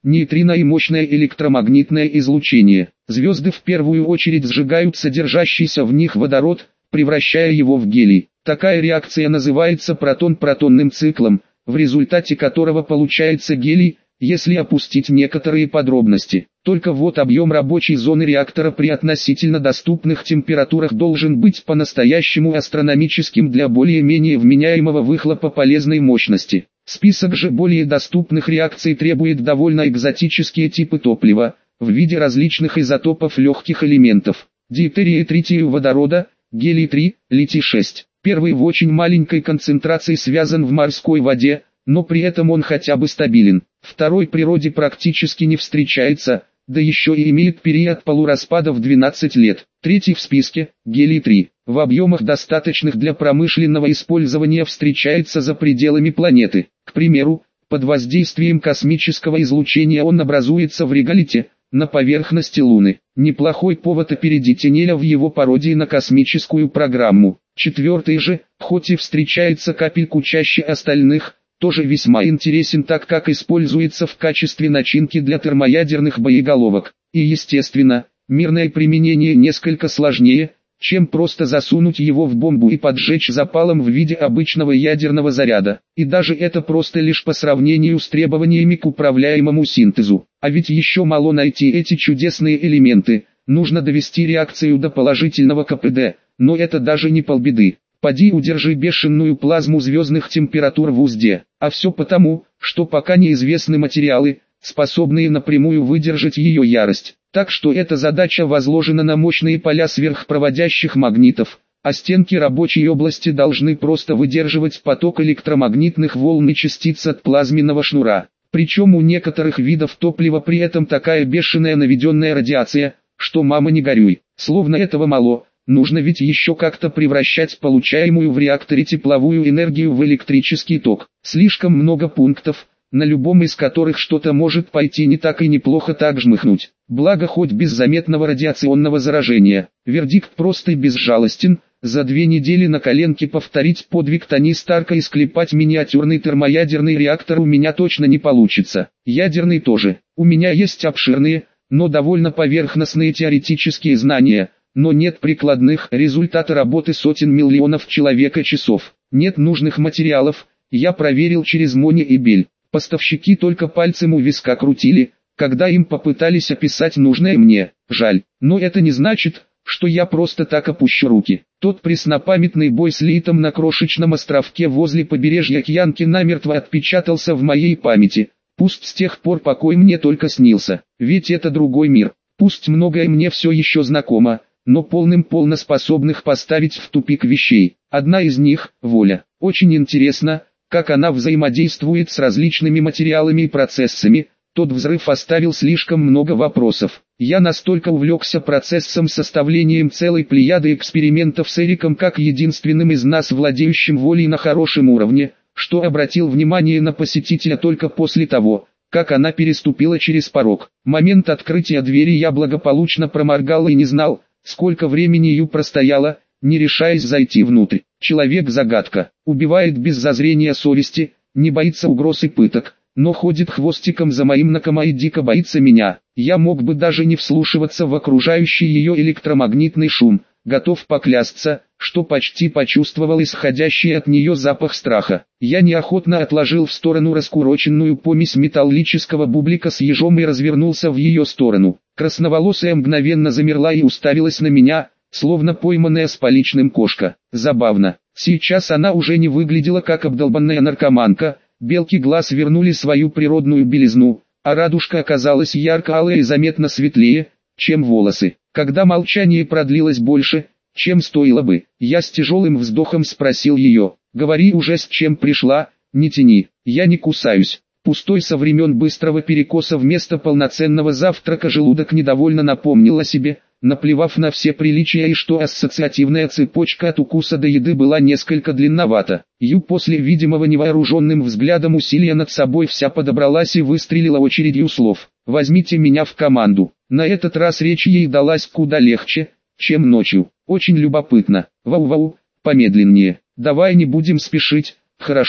нейтрино и мощное электромагнитное излучение. Звезды в первую очередь сжигают содержащийся в них водород, превращая его в гелий. Такая реакция называется протон-протонным циклом, в результате которого получается гелий, если опустить некоторые подробности. Только вот объем рабочей зоны реактора при относительно доступных температурах должен быть по-настоящему астрономическим для более-менее вменяемого выхлопа полезной мощности. Список же более доступных реакций требует довольно экзотические типы топлива, в виде различных изотопов легких элементов: дейтерия и трития водорода, гелий три, литий шесть. Первый в очень маленькой концентрации связан в морской воде, но при этом он хотя бы стабилен. Второй в природе практически не встречается, да еще и имеет период полураспада в двенадцать лет. Третий в списке, гелий три, в объемах достаточных для промышленного использования встречается за пределами планеты. К примеру, под воздействием космического излучения он образуется в реголите, на поверхности Луны. Неплохой повод опередить Энеля в его пародии на космическую программу. Четвертый же, хоть и встречается капельку чаще остальных, тоже весьма интересен, так как используется в качестве начинки для термоядерных боеголовок. И естественно, мирное применение несколько сложнее, чем просто засунуть его в бомбу и поджечь запалом в виде обычного ядерного заряда. И даже это просто лишь по сравнению с требованиями к управляемому синтезу. А ведь еще мало найти эти чудесные элементы, нужно довести реакцию до положительного ка пэ дэ, но это даже не полбеды. Поди удержи бешеную плазму звездных температур в узде, а все потому, что пока неизвестны материалы, способные напрямую выдержать ее ярость. Так что эта задача возложена на мощные поля сверхпроводящих магнитов, а стенки рабочей области должны просто выдерживать поток электромагнитных волн и частиц от плазменного шнура. Причем у некоторых видов топлива при этом такая бешеная наведенная радиация, что мама не горюй. Словно этого мало, нужно ведь еще как-то превращать получаемую в реакторе тепловую энергию в электрический ток. Слишком много пунктов, на любом из которых что-то может пойти не так и неплохо так жмыхнуть. Благо хоть без заметного радиационного заражения. Вердикт прост и безжалостен: за две недели на коленке повторить подвиг Тони Старка и склепать миниатюрный термоядерный реактор у меня точно не получится. Ядерный тоже. У меня есть обширные, но довольно поверхностные теоретические знания, но нет прикладных. Результаты работы сотен миллионов человека-часов. Нет нужных материалов, я проверил через Мони и Бель. Поставщики только пальцем у виска крутили, когда им попытались описать нужное мне. Жаль, но это не значит, что я просто так опущу руки. Тот преснопамятный бой с Литом на крошечном островке возле побережья Кьянки намертво отпечатался в моей памяти. Пусть с тех пор покой мне только снился, ведь это другой мир. Пусть многое мне все еще знакомо, но полным-полно способных поставить в тупик вещей. Одна из них – воля. Очень интересно, как она взаимодействует с различными материалами и процессами. Тот взрыв оставил слишком много вопросов. Я настолько увлекся процессом составлением целой плеяды экспериментов с Эриком как единственным из нас владеющим волей на хорошем уровне, что обратил внимание на посетителя только после того, как она переступила через порог. Момент открытия двери я благополучно проморгал и не знал, сколько времени Ю простояла, не решаясь зайти внутрь. Человек-загадка, убивает без зазрения совести, не боится угроз и пыток, но ходит хвостиком за моим Накама и дико боится меня. Я мог бы даже не вслушиваться в окружающий ее электромагнитный шум, готов поклясться, что почти почувствовал исходящий от нее запах страха. Я неохотно отложил в сторону раскуроченную помесь металлического бублика с ежом и развернулся в ее сторону. Красноволосая мгновенно замерла и уставилась на меня, словно пойманная с поличным кошка. Забавно, сейчас она уже не выглядела как обдолбанная наркоманка, белки глаз вернули свою природную белизну, а радужка оказалась ярко-алая и заметно светлее, чем волосы. Когда молчание продлилось больше, чем стоило бы, я с тяжелым вздохом спросил ее: «Говори уже, с чем пришла, не тяни, я не кусаюсь». Пустой со времен быстрого перекоса вместо полноценного завтрака желудок недовольно напомнил о себе, наплевав на все приличия и что ассоциативная цепочка от укуса до еды была несколько длинновата. Ю после видимого невооруженным взглядом усилия над собой вся подобралась и выстрелила очередью слов: «Возьмите меня в команду». На этот раз речь ей далась куда легче, чем ночью. Очень любопытно. Вау-вау, помедленнее. Давай не будем спешить, хорошо?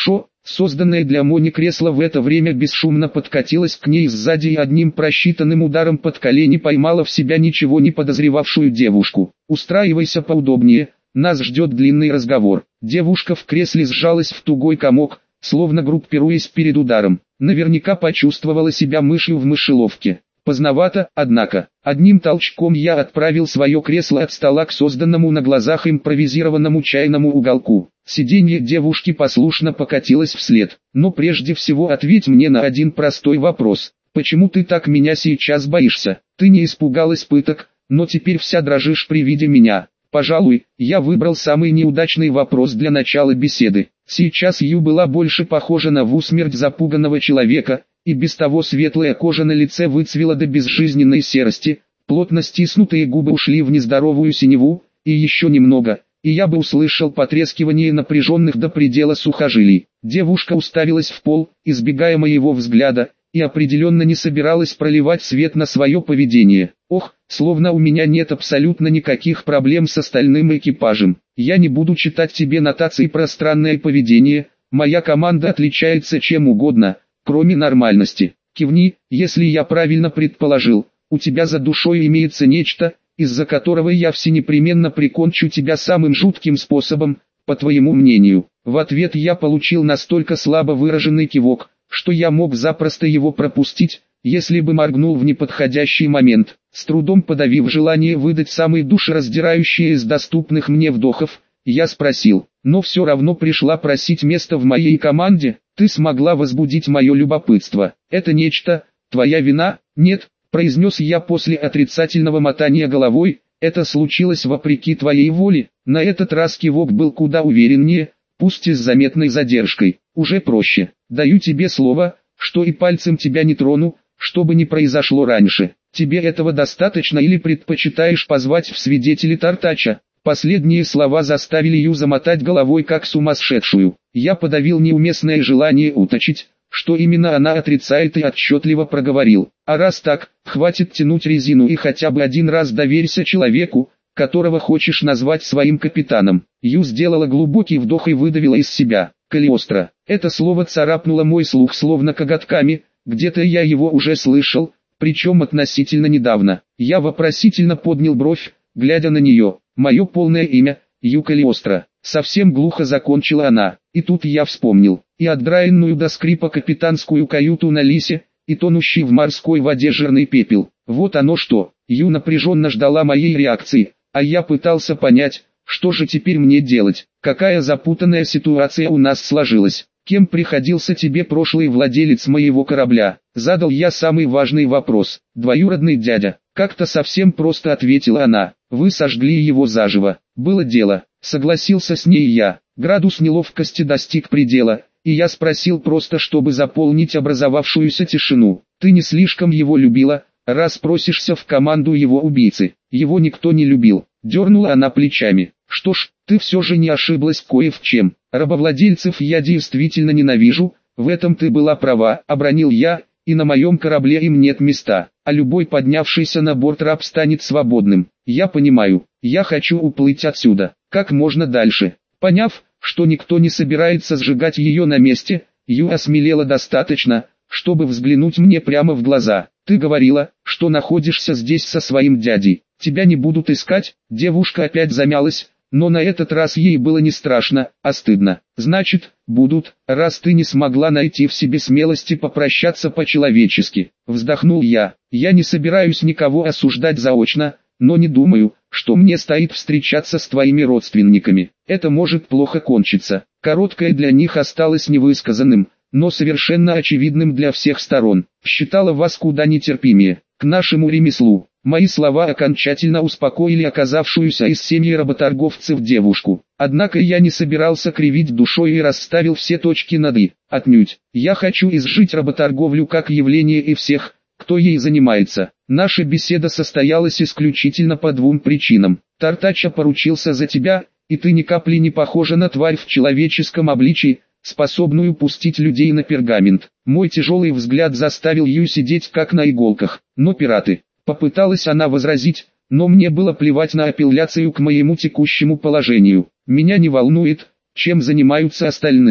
Созданное для Мони кресло в это время бесшумно подкатилось к ней сзади и одним просчитанным ударом под колени поймало в себя ничего не подозревавшую девушку. «Устраивайся поудобнее, нас ждет длинный разговор». Девушка в кресле сжалась в тугой комок, словно группируясь перед ударом. Наверняка почувствовала себя мышью в мышеловке. Поздновато, однако. Одним толчком я отправил свое кресло от стола к созданному на глазах импровизированному чайному уголку. Сиденье девушки послушно покатилось вслед. Но прежде всего ответь мне на один простой вопрос. Почему ты так меня сейчас боишься? Ты не испугалась пыток, но теперь вся дрожишь при виде меня. Пожалуй, я выбрал самый неудачный вопрос для начала беседы. Сейчас Ю была больше похожа на в усмерть запуганного человека, и без того светлая кожа на лице выцвела до безжизненной серости, плотно стиснутые губы ушли в нездоровую синеву, и еще немного, и я бы услышал потрескивание напряженных до предела сухожилий. Девушка уставилась в пол, избегая моего взгляда, и определенно не собиралась проливать свет на свое поведение. Ох, словно у меня нет абсолютно никаких проблем с остальным экипажем. Я не буду читать тебе нотации про странное поведение, моя команда отличается чем угодно, кроме нормальности. Кивни, если я правильно предположил, у тебя за душой имеется нечто, из-за которого я всенепременно прикончу тебя самым жутким способом, по твоему мнению. В ответ я получил настолько слабо выраженный кивок, что я мог запросто его пропустить, если бы моргнул в неподходящий момент. С трудом подавив желание выдать самые душераздирающие из доступных мне вдохов, я спросил, но все равно пришла просить место в моей команде. Ты смогла возбудить мое любопытство. Это нечто, твоя вина? Нет, произнес я после отрицательного мотания головой, это случилось вопреки твоей воле. На этот раз кивок был куда увереннее, пусть и с заметной задержкой. Уже проще. Даю тебе слово, что и пальцем тебя не трону, что бы ни произошло раньше. Тебе этого достаточно или предпочитаешь позвать в свидетели Тартача? Последние слова заставили Ю замотать головой как сумасшедшую. Я подавил неуместное желание уточнить, что именно она отрицает, и отчетливо проговорил. А раз так, хватит тянуть резину и хотя бы один раз доверься человеку, которого хочешь назвать своим капитаном. Ю сделала глубокий вдох и выдавила из себя. Калиостро. Это слово царапнуло мой слух словно коготками, где-то я его уже слышал, причем относительно недавно. Я вопросительно поднял бровь, глядя на нее. Мое полное имя, Ю Калиостро. Совсем глухо закончила она. И тут я вспомнил. И отдраенную до скрипа капитанскую каюту на Лисе, и тонущий в морской воде жирный пепел. Вот оно что. Ю напряженно ждала моей реакции, а я пытался понять, что же теперь мне делать. Какая запутанная ситуация у нас сложилась. Кем приходился тебе прошлый владелец моего корабля? Задал я самый важный вопрос. Двоюродный дядя. Как-то совсем просто ответила она. Вы сожгли его заживо. Было дело. Согласился с ней я. Градус неловкости достиг предела, и я спросил просто, чтобы заполнить образовавшуюся тишину. Ты не слишком его любила, раз просишься в команду его убийцы? Его никто не любил. Дернула она плечами. Что ж, ты все же не ошиблась кое в чем. Рабовладельцев я действительно ненавижу, в этом ты была права, обронил я, и на моем корабле им нет места, а любой поднявшийся на борт раб станет свободным. Я понимаю, я хочу уплыть отсюда, как можно дальше. Поняв, что никто не собирается сжигать ее на месте, Ю осмелела достаточно, чтобы взглянуть мне прямо в глаза. Ты говорила, что находишься здесь со своим дядей. Тебя не будут искать? Девушка опять замялась, но на этот раз ей было не страшно, а стыдно. Значит, будут, раз ты не смогла найти в себе смелости попрощаться по-человечески. Вздохнул я. Я не собираюсь никого осуждать заочно, но не думаю, что мне стоит встречаться с твоими родственниками. Это может плохо кончиться. Короткое для них осталось невысказанным, но совершенно очевидным для всех сторон. Считала вас куда нетерпимее к нашему ремеслу. Мои слова окончательно успокоили оказавшуюся из семьи работорговцев девушку. Однако я не собирался кривить душой и расставил все точки над «и». Отнюдь. Я хочу изжить работорговлю как явление и всех, кто ей занимается. Наша беседа состоялась исключительно по двум причинам. Тартача поручился за тебя, и ты ни капли не похожа на тварь в человеческом обличии, способную пустить людей на пергамент. Мой тяжелый взгляд заставил Ю сидеть как на иголках. Но пираты. Попыталась она возразить, но мне было плевать на апелляцию к моему текущему положению. Меня не волнует, чем занимаются остальные.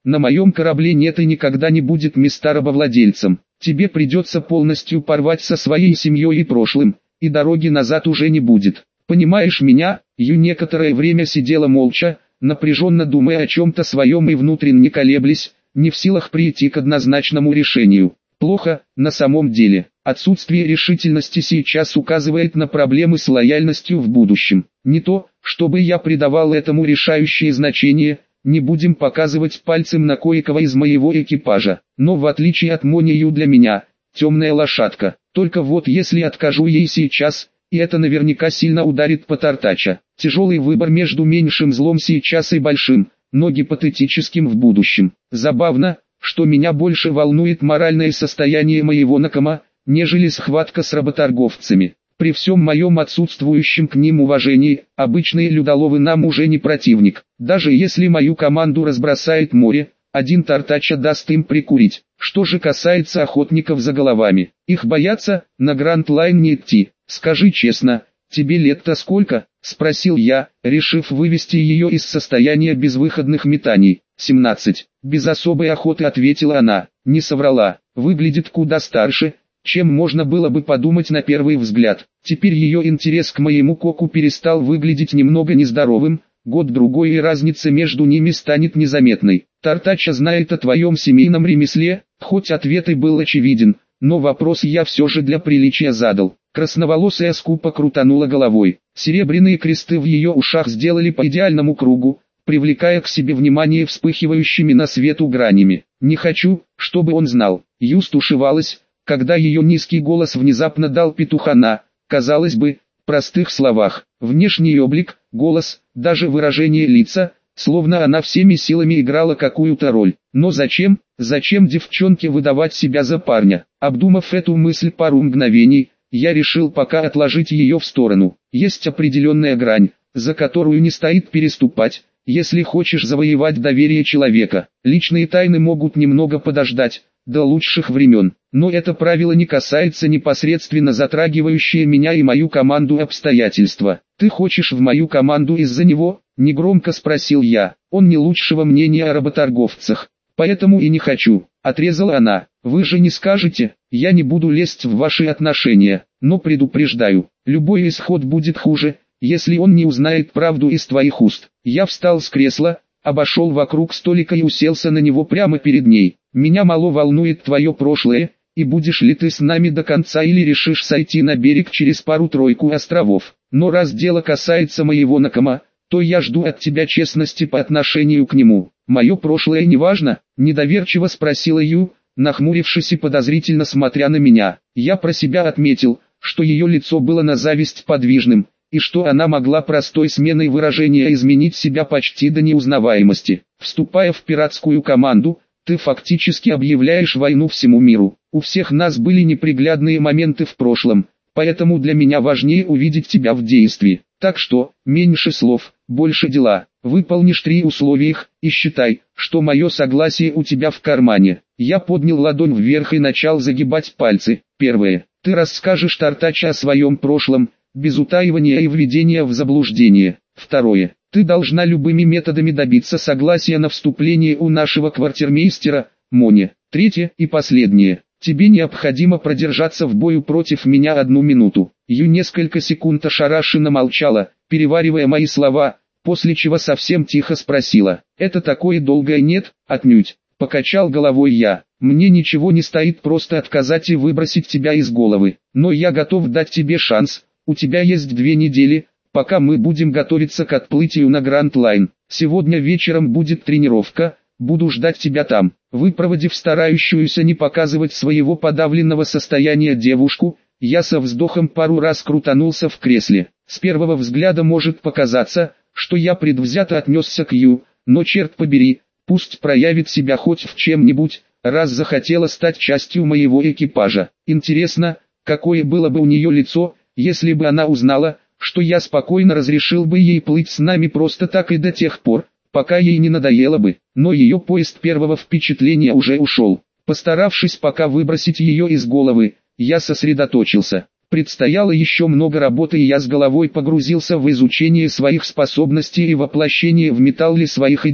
На моем корабле нет и никогда не будет места рабовладельцам. Тебе придется полностью порвать со своей семьей и прошлым, и дороги назад уже не будет. Понимаешь меня?» Ю некоторое время сидела молча, напряженно думая о чем-то своем и внутренне колеблясь, не в силах прийти к однозначному решению. Плохо, на самом деле. Отсутствие решительности сейчас указывает на проблемы с лояльностью в будущем. Не то, чтобы я придавал этому решающее значение, не будем показывать пальцем на кое-кого из моего экипажа. Но в отличие от Мони, Ю для меня темная лошадка. Только вот если откажу ей сейчас, и это наверняка сильно ударит по Тартача. Тяжелый выбор между меньшим злом сейчас и большим, но гипотетическим в будущем. Забавно, что меня больше волнует моральное состояние моего Накама, нежели схватка с работорговцами. При всем моем отсутствующем к ним уважении, обычные людоловы нам уже не противник. Даже если мою команду разбросает море, один Тартача даст им прикурить. Что же касается охотников за головами, их боятся, на Гранд Лайн не идти. «Скажи честно, тебе лет-то сколько?» – спросил я, решив вывести ее из состояния безвыходных метаний. «семнадцать. Без особой охоты ответила она, не соврала, выглядит куда старше, чем можно было бы подумать на первый взгляд. Теперь ее интерес к моему коку перестал выглядеть немного нездоровым, год-другой и разница между ними станет незаметной. Тартача знает о твоем семейном ремесле, хоть ответ и был очевиден, но вопрос я все же для приличия задал. Красноволосая скупо крутанула головой. Серебряные кресты в ее ушах сделали по идеальному кругу, привлекая к себе внимание вспыхивающими на свету гранями. «Не хочу, чтобы он знал». Ю стушевалась, когда ее низкий голос внезапно дал петуха на, казалось бы, простых словах. Внешний облик, голос, даже выражение лица, словно она всеми силами играла какую-то роль. Но зачем, зачем девчонке выдавать себя за парня? Обдумав эту мысль пару мгновений, я решил пока отложить ее в сторону. Есть определенная грань, за которую не стоит переступать, если хочешь завоевать доверие человека. Личные тайны могут немного подождать, до лучших времен. Но это правило не касается непосредственно затрагивающие меня и мою команду обстоятельства. «Ты хочешь в мою команду из-за него?» – негромко спросил я. «Он не лучшего мнения о работорговцах, поэтому и не хочу», – отрезала она. «Вы же не скажете, я не буду лезть в ваши отношения, но предупреждаю, любой исход будет хуже, если он не узнает правду из твоих уст». Я встал с кресла, обошел вокруг столика и уселся на него прямо перед ней. «Меня мало волнует твое прошлое, и будешь ли ты с нами до конца или решишь сойти на берег через пару-тройку островов. Но раз дело касается моего Накама, то я жду от тебя честности по отношению к нему. Мое прошлое не важно?» – недоверчиво спросила Ю, нахмурившись и подозрительно смотря на меня. Я про себя отметил, что ее лицо было на зависть подвижным, и что она могла простой сменой выражения изменить себя почти до неузнаваемости. «Вступая в пиратскую команду, ты фактически объявляешь войну всему миру. У всех нас были неприглядные моменты в прошлом, поэтому для меня важнее увидеть тебя в действии. Так что, меньше слов, больше дела. Выполнишь три условия их, и считай, что мое согласие у тебя в кармане». Я поднял ладонь вверх и начал загибать пальцы. Первое. Ты расскажешь Тартача о своем прошлом, без утаивания и введения в заблуждение. Второе. Ты должна любыми методами добиться согласия на вступление у нашего квартирмейстера, Мони. Третье и последнее. Тебе необходимо продержаться в бою против меня одну минуту. Ю несколько секунд ошарашенно молчала, переваривая мои слова, после чего совсем тихо спросила: «Это такое долгое?» «Нет, отнюдь», — покачал головой я. «Мне ничего не стоит просто отказать и выбросить тебя из головы. Но я готов дать тебе шанс. У тебя есть две недели, пока мы будем готовиться к отплытию на Гранд Лайн. Сегодня вечером будет тренировка, буду ждать тебя там». Выпроводив старающуюся не показывать своего подавленного состояния девушку, я со вздохом пару раз крутанулся в кресле. С первого взгляда может показаться, что я предвзято отнесся к Ю, но черт побери, пусть проявит себя хоть в чем-нибудь, раз захотела стать частью моего экипажа. Интересно, какое было бы у нее лицо, если бы она узнала, что я спокойно разрешил бы ей плыть с нами просто так и до тех пор, пока ей не надоело бы. Но ее поезд первого впечатления уже ушел. Постаравшись пока выбросить ее из головы, я сосредоточился. Предстояло еще много работы, и я с головой погрузился в изучение своих способностей и воплощение в металле своих идей.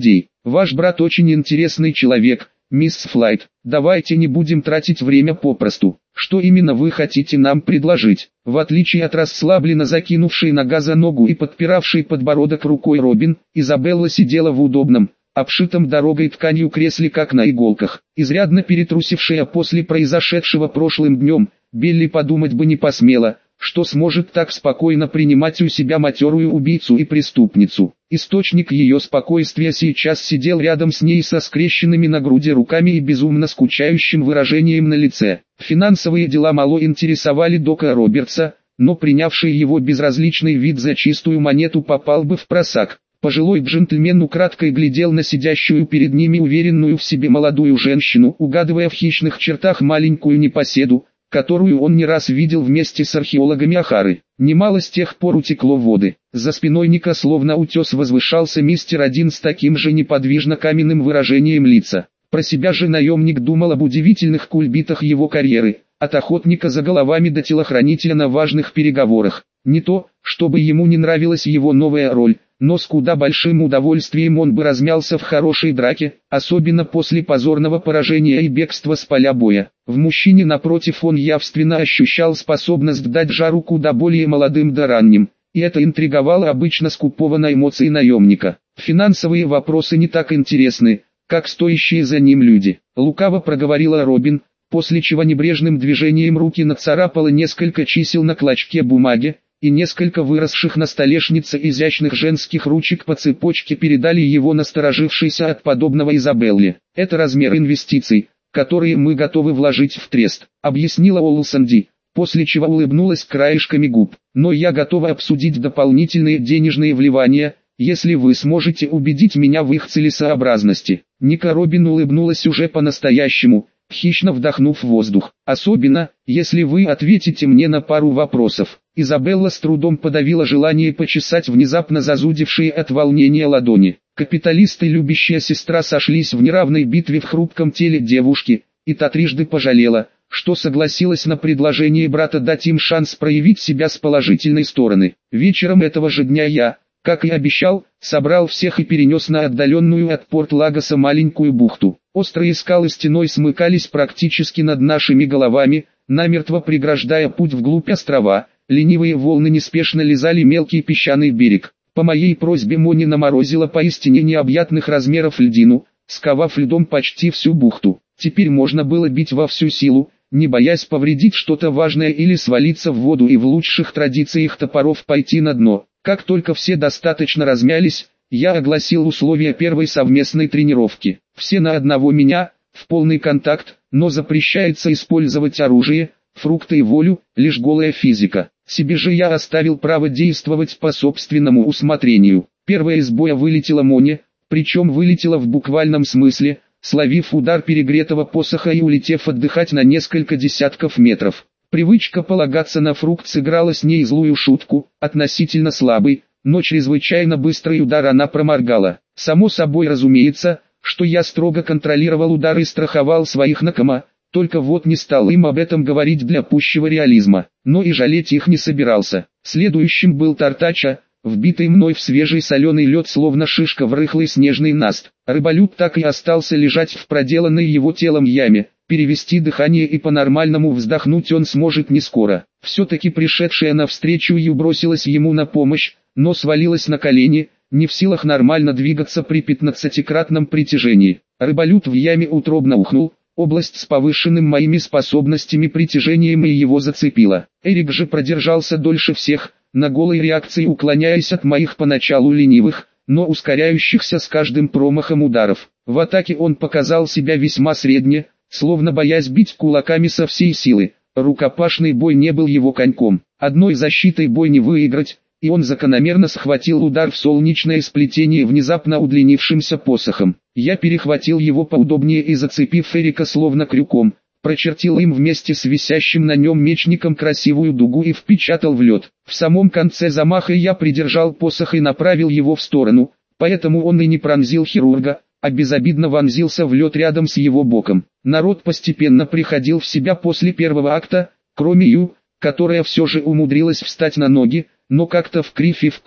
Ваш брат очень интересный человек, мисс Флайт. Давайте не будем тратить время попросту. Что именно вы хотите нам предложить? В отличие от расслабленно закинувшей на газа ногу и подпиравшей подбородок рукой Робин, Изабелла сидела в удобном, обшитом дорогой тканью кресле как на иголках. Изрядно перетрусившая после произошедшего прошлым днем, Билли подумать бы не посмела, что сможет так спокойно принимать у себя матерую убийцу и преступницу. Источник ее спокойствия сейчас сидел рядом с ней со скрещенными на груди руками и безумно скучающим выражением на лице. Финансовые дела мало интересовали Дока Робертса, но принявший его безразличный вид за чистую монету попал бы в просак. Пожилой джентльмен украдкой глядел на сидящую перед ними уверенную в себе молодую женщину, угадывая в хищных чертах маленькую непоседу, которую он не раз видел вместе с археологами Охары. Немало с тех пор утекло в воды. За спиной Ника словно утес возвышался мистер Один с таким же неподвижно каменным выражением лица. Про себя же наемник думал об удивительных кульбитах его карьеры, от охотника за головами до телохранителя на важных переговорах. Не то, чтобы ему не нравилась его новая роль, но с куда большим удовольствием он бы размялся в хорошей драке, особенно после позорного поражения и бегства с поля боя. В мужчине напротив он явственно ощущал способность дать жару куда более молодым да ранним, и это интриговало обычно скупого на эмоции наемника. Финансовые вопросы не так интересны, как стоящие за ним люди. Лукаво проговорила Робин, после чего небрежным движением руки нацарапала несколько чисел на клочке бумаги, и несколько выросших на столешнице изящных женских ручек по цепочке передали его насторожившейся от подобного Изабелле. «Это размер инвестиций, которые мы готовы вложить в трест», — объяснила Олсонди, после чего улыбнулась краешками губ. «Но я готова обсудить дополнительные денежные вливания, если вы сможете убедить меня в их целесообразности». Ника Робин улыбнулась уже по-настоящему, хищно вдохнув воздух. «Особенно, если вы ответите мне на пару вопросов». Изабелла с трудом подавила желание почесать внезапно зазудевшие от волнения ладони. Капиталист и любящая сестра сошлись в неравной битве в хрупком теле девушки, и та трижды пожалела, что согласилась на предложение брата дать им шанс проявить себя с положительной стороны. Вечером этого же дня я, как и обещал, собрал всех и перенес на отдаленную от Порт-Лагоса маленькую бухту. Острые скалы стеной смыкались практически над нашими головами, намертво преграждая путь вглубь острова. Ленивые волны неспешно лизали мелкий песчаный берег. По моей просьбе Мони наморозила поистине необъятных размеров льдину, сковав льдом почти всю бухту. Теперь можно было бить во всю силу, не боясь повредить что-то важное или свалиться в воду и в лучших традициях топоров пойти на дно. Как только все достаточно размялись, я огласил условия первой совместной тренировки. Все на одного меня, в полный контакт, но запрещается использовать оружие, фрукты и волю, лишь голая физика. Себе же я оставил право действовать по собственному усмотрению. Первая из боя вылетела Мони, причем вылетела в буквальном смысле, словив удар перегретого посоха и улетев отдыхать на несколько десятков метров. Привычка полагаться на фрукт сыграла с ней злую шутку, относительно слабый, но чрезвычайно быстрый удар она проморгала. Само собой разумеется, что я строго контролировал удар и страховал своих накома, только вот не стал им об этом говорить для пущего реализма, но и жалеть их не собирался. Следующим был Тартача, вбитый мной в свежий соленый лед словно шишка в рыхлый снежный наст. Рыболюб так и остался лежать в проделанной его телом яме, перевести дыхание и по-нормальному вздохнуть он сможет не скоро. Все-таки пришедшая навстречу Ю бросилась ему на помощь, но свалилась на колени, не в силах нормально двигаться при пятнадцатикратном притяжении. Рыболюб в яме утробно ухнул. Область с повышенным моими способностями притяжением и его зацепила. Эрик же продержался дольше всех, на голой реакции уклоняясь от моих поначалу ленивых, но ускоряющихся с каждым промахом ударов. В атаке он показал себя весьма средне, словно боясь бить кулаками со всей силы. Рукопашный бой не был его коньком. Одной защитой бой не выиграть, и он закономерно схватил удар в солнечное сплетение внезапно удлинившимся посохом. Я перехватил его поудобнее и, зацепив Эрика словно крюком, прочертил им вместе с висящим на нем мечником красивую дугу и впечатал в лед. В самом конце замаха я придержал посох и направил его в сторону, поэтому он и не пронзил хирурга, а безобидно вонзился в лед рядом с его боком. Народ постепенно приходил в себя после первого акта, кроме Ю, которая все же умудрилась встать на ноги, но как-то в кривь и в кось,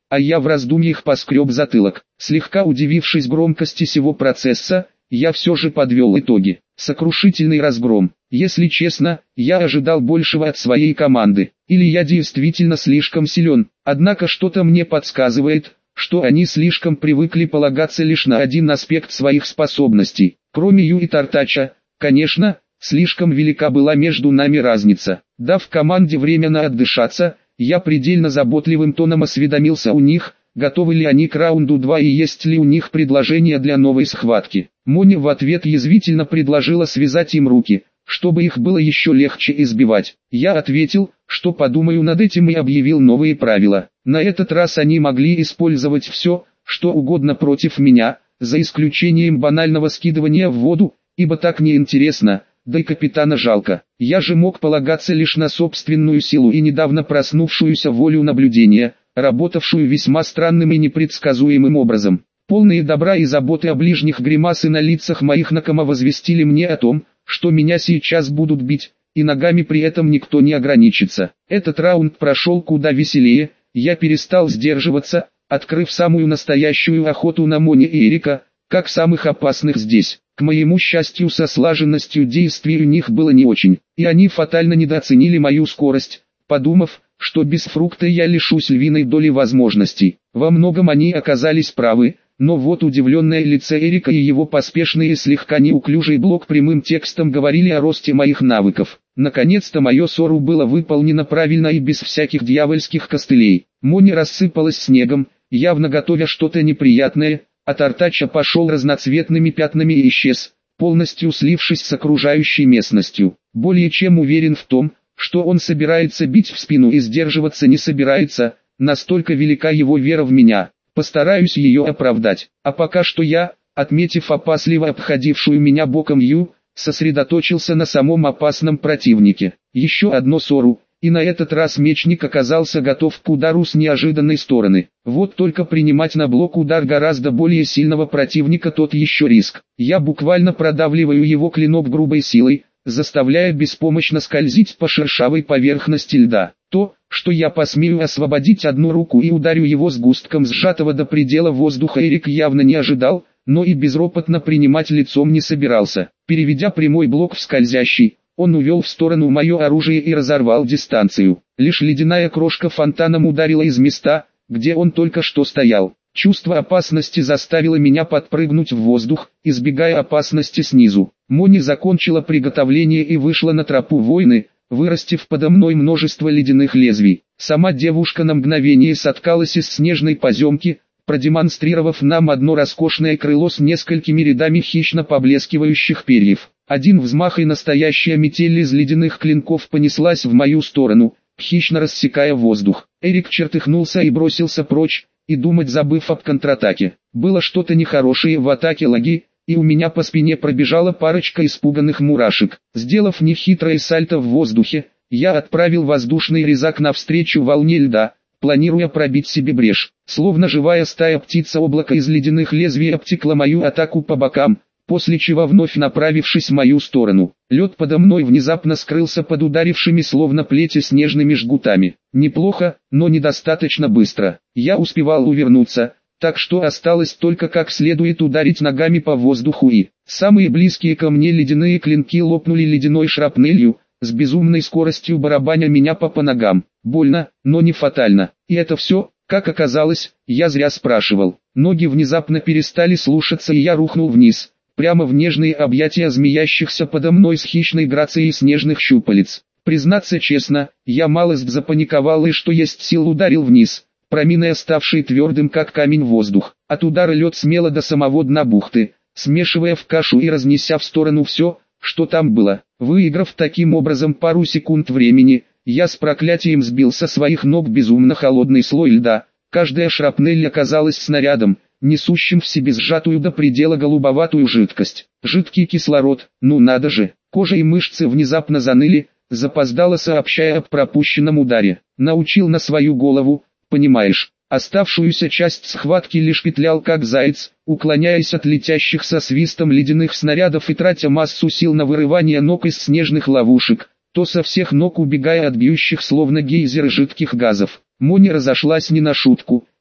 а я в раздумьях поскреб затылок. Слегка удивившись громкости сего процесса, я все же подвел итоги. Сокрушительный разгром. Если честно, я ожидал большего от своей команды. Или я действительно слишком силен. Однако что-то мне подсказывает, что они слишком привыкли полагаться лишь на один аспект своих способностей. Кроме Ю и Тартача, конечно, слишком велика была между нами разница. Дав команде временно отдышаться, я предельно заботливым тоном осведомился у них, готовы ли они к раунду два и есть ли у них предложение для новой схватки. Моня в ответ язвительно предложила связать им руки, чтобы их было еще легче избивать. Я ответил, что подумаю над этим и объявил новые правила. На этот раз они могли использовать все, что угодно против меня, за исключением банального скидывания в воду, ибо так неинтересно, да и капитана жалко. Я же мог полагаться лишь на собственную силу и недавно проснувшуюся волю наблюдения, работавшую весьма странным и непредсказуемым образом. Полные добра и заботы о ближних гримасы на лицах моих накома возвестили мне о том, что меня сейчас будут бить, и ногами при этом никто не ограничится. Этот раунд прошел куда веселее, я перестал сдерживаться, открыв самую настоящую охоту на Мони и Эрика, как самых опасных здесь. К моему счастью, со слаженностью действий у них было не очень, и они фатально недооценили мою скорость, подумав, что без фрукта я лишусь львиной доли возможностей. Во многом они оказались правы, но вот удивленное лицо Эрика и его поспешный и слегка неуклюжий блок прямым текстом говорили о росте моих навыков. Наконец-то мое сору было выполнено правильно и без всяких дьявольских костылей. Мони рассыпалась снегом, явно готовя что-то неприятное, а Тартача пошел разноцветными пятнами и исчез, полностью слившись с окружающей местностью. Более чем уверен в том, что он собирается бить в спину и сдерживаться не собирается, настолько велика его вера в меня. Постараюсь ее оправдать. А пока что я, отметив опасливо обходившую меня боком Ю, сосредоточился на самом опасном противнике. Еще одно сору, и на этот раз мечник оказался готов к удару с неожиданной стороны. Вот только принимать на блок удар гораздо более сильного противника тот еще риск. Я буквально продавливаю его клинок грубой силой, заставляя беспомощно скользить по шершавой поверхности льда. То, что я посмею освободить одну руку и ударю его сгустком сжатого до предела воздуха, Эрик явно не ожидал, но и безропотно принимать лицом не собирался. Переведя прямой блок в скользящий, он увел в сторону мое оружие и разорвал дистанцию. Лишь ледяная крошка фонтаном ударила из места, где он только что стоял. Чувство опасности заставило меня подпрыгнуть в воздух, избегая опасности снизу. Мони закончила приготовление и вышла на тропу войны, вырастив подо мной множество ледяных лезвий. Сама девушка на мгновение соткалась из снежной поземки, продемонстрировав нам одно роскошное крыло с несколькими рядами хищно поблескивающих перьев. Один взмах и настоящая метель из ледяных клинков понеслась в мою сторону, хищно рассекая воздух. Эрик чертыхнулся и бросился прочь, и думать забыв об контратаке. Было что-то нехорошее в атаке лаги, и у меня по спине пробежала парочка испуганных мурашек. Сделав нехитрое сальто в воздухе, я отправил воздушный резак навстречу волне льда, планируя пробить себе брешь. Словно живая стая птица, облако из ледяных лезвий обтекло мою атаку по бокам, после чего вновь направившись в мою сторону. Лед подо мной внезапно скрылся под ударившими словно плети снежными жгутами. Неплохо, но недостаточно быстро. Я успевал увернуться, так что осталось только как следует ударить ногами по воздуху, и самые близкие ко мне ледяные клинки лопнули ледяной шрапнелью, с безумной скоростью барабаня меня по по ногам. Больно, но не фатально. И это все, как оказалось, я зря спрашивал. Ноги внезапно перестали слушаться, и я рухнул вниз, прямо в нежные объятия змеящихся подо мной с хищной грацией снежных щупалец. Признаться честно, я малость запаниковал и что есть сил ударил вниз, проминая ставший твердым как камень воздух. От удара лед смело до самого дна бухты, смешивая в кашу и разнеся в сторону все, что там было. Выиграв таким образом пару секунд времени, я с проклятием сбил со своих ног безумно холодный слой льда. Каждая шрапнель оказалась снарядом, несущим в себе сжатую до предела голубоватую жидкость. Жидкий кислород, ну надо же. Кожа и мышцы внезапно заныли, запоздало сообщая об пропущенном ударе. Научил на свою голову, понимаешь. Оставшуюся часть схватки лишь петлял как заяц, уклоняясь от летящих со свистом ледяных снарядов и тратя массу сил на вырывание ног из снежных ловушек, то со всех ног убегая от бьющих словно гейзеры жидких газов. Мони разошлась не на шутку,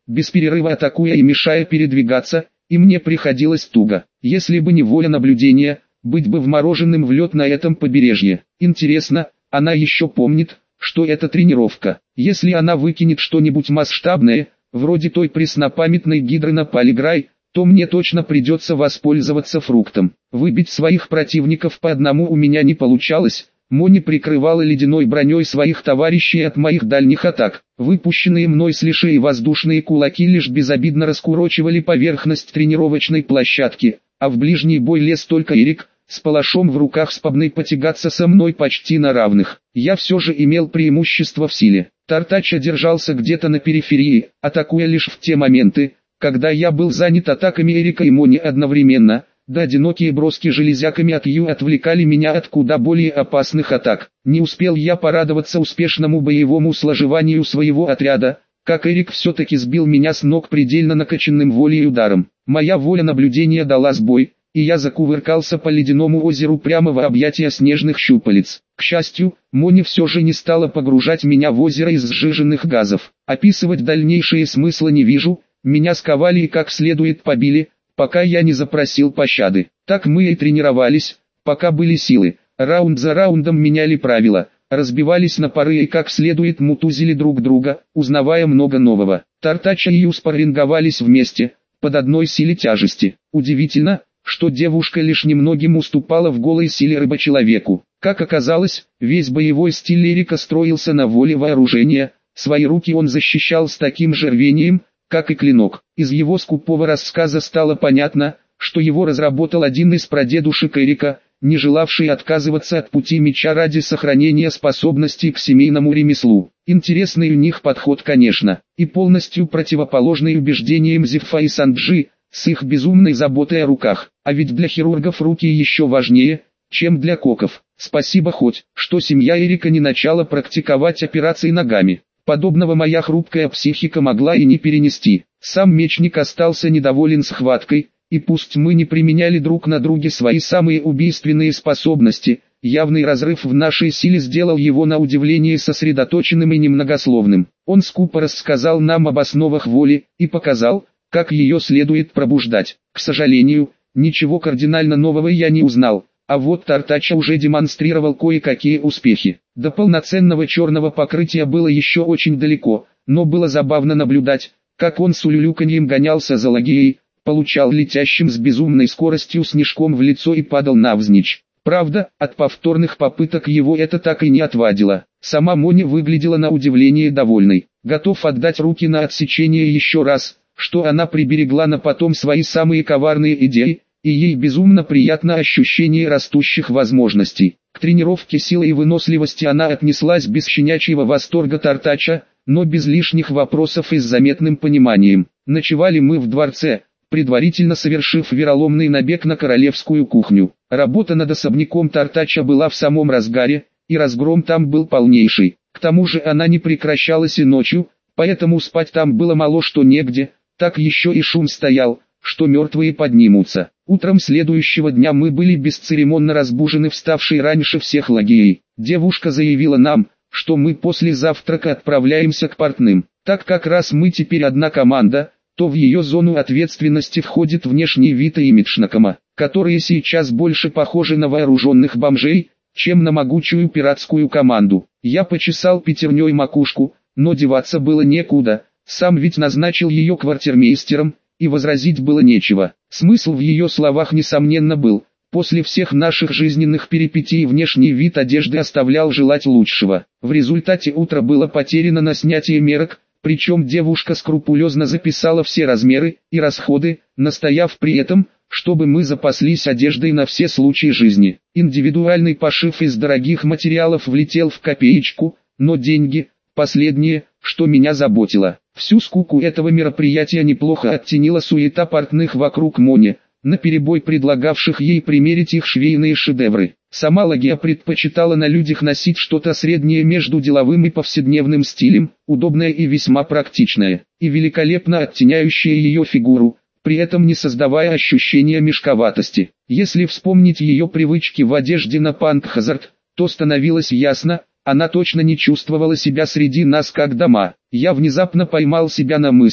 без перерыва атакуя и мешая передвигаться, и мне приходилось туго. Если бы не воля наблюдения, быть бы вмороженным в лед на этом побережье. Интересно, она еще помнит, что это тренировка. Если она выкинет что-нибудь масштабное, вроде той преснопамятной гидры на Палиграй, то мне точно придется воспользоваться фруктом. Выбить своих противников по одному у меня не получалось. Мони прикрывала ледяной броней своих товарищей от моих дальних атак. Выпущенные мной с лишей воздушные кулаки лишь безобидно раскурочивали поверхность тренировочной площадки, а в ближний бой лез только Эрик, с палашом в руках способный потягаться со мной почти на равных. Я все же имел преимущество в силе. Тартача держался где-то на периферии, атакуя лишь в те моменты, когда я был занят атаками Эрика и Мони одновременно. Да одинокие броски железяками от Ю отвлекали меня от куда более опасных атак. Не успел я порадоваться успешному боевому сложеванию своего отряда, как Эрик все-таки сбил меня с ног предельно накачанным волей ударом. Моя воля наблюдения дала сбой, и я закувыркался по ледяному озеру прямо в объятия снежных щупалец. К счастью, Мони все же не стала погружать меня в озеро из сжиженных газов. Описывать дальнейшие смысла не вижу, меня сковали и как следует побили, пока я не запросил пощады. Так мы и тренировались, пока были силы. Раунд за раундом меняли правила, разбивались на пары и как следует мутузили друг друга, узнавая много нового. Тартача и Ю спарринговались вместе, под одной силе тяжести. Удивительно, что девушка лишь немногим уступала в голой силе рыбочеловеку. Как оказалось, весь боевой стиль Эрика строился на воле вооружения, свои руки он защищал с таким же рвением, как и клинок. Из его скупого рассказа стало понятно, что его разработал один из прадедушек Эрика, не желавший отказываться от пути меча ради сохранения способностей к семейному ремеслу. Интересный у них подход, конечно, и полностью противоположный убеждениям Зифа и Санджи, с их безумной заботой о руках. А ведь для хирургов руки еще важнее, чем для коков. Спасибо хоть, что семья Эрика не начала практиковать операции ногами. Подобного моя хрупкая психика могла и не перенести. Сам мечник остался недоволен схваткой, и пусть мы не применяли друг на друге свои самые убийственные способности, явный разрыв в нашей силе сделал его на удивление сосредоточенным и немногословным. Он скупо рассказал нам об основах воли, и показал, как ее следует пробуждать. К сожалению, ничего кардинально нового я не узнал. А вот Тартача уже демонстрировал кое-какие успехи. До полноценного черного покрытия было еще очень далеко, но было забавно наблюдать, как он с улюлюканьем гонялся за Лагией, получал летящим с безумной скоростью снежком в лицо и падал навзничь. Правда, от повторных попыток его это так и не отвадило. Сама Мони выглядела на удивление довольной. Готов отдать руки на отсечение еще раз, что она приберегла на потом свои самые коварные идеи, и ей безумно приятно ощущение растущих возможностей. К тренировке силы и выносливости она отнеслась без щенячьего восторга Тартача, но без лишних вопросов и с заметным пониманием. Ночевали мы в дворце, предварительно совершив вероломный набег на королевскую кухню. Работа над особняком Тартача была в самом разгаре, и разгром там был полнейший. К тому же она не прекращалась и ночью, поэтому спать там было мало что негде, так еще и шум стоял, что мертвые поднимутся. Утром следующего дня мы были бесцеремонно разбужены вставшей раньше всех Лагией. Девушка заявила нам, что мы после завтрака отправляемся к портным. Так как раз мы теперь одна команда, то в ее зону ответственности входит внешний вид и имидж Накама, которые сейчас больше похожи на вооруженных бомжей, чем на могучую пиратскую команду. Я почесал пятерней макушку, но деваться было некуда, сам ведь назначил ее квартирмейстером, и возразить было нечего. Смысл в ее словах несомненно был. После всех наших жизненных перипетий внешний вид одежды оставлял желать лучшего. В результате утро было потеряно на снятие мерок, причем девушка скрупулезно записала все размеры и расходы, настояв при этом, чтобы мы запаслись одеждой на все случаи жизни. Индивидуальный пошив из дорогих материалов влетел в копеечку, но деньги – последнее, что меня заботило. Всю скуку этого мероприятия неплохо оттенила суета портных вокруг Мони, наперебой предлагавших ей примерить их швейные шедевры. Сама Лагия предпочитала на людях носить что-то среднее между деловым и повседневным стилем, удобное и весьма практичное, и великолепно оттеняющее ее фигуру, при этом не создавая ощущения мешковатости. Если вспомнить ее привычки в одежде на Панк-Хазард, то становилось ясно, она точно не чувствовала себя среди нас как дома. Я внезапно поймал себя на мысли,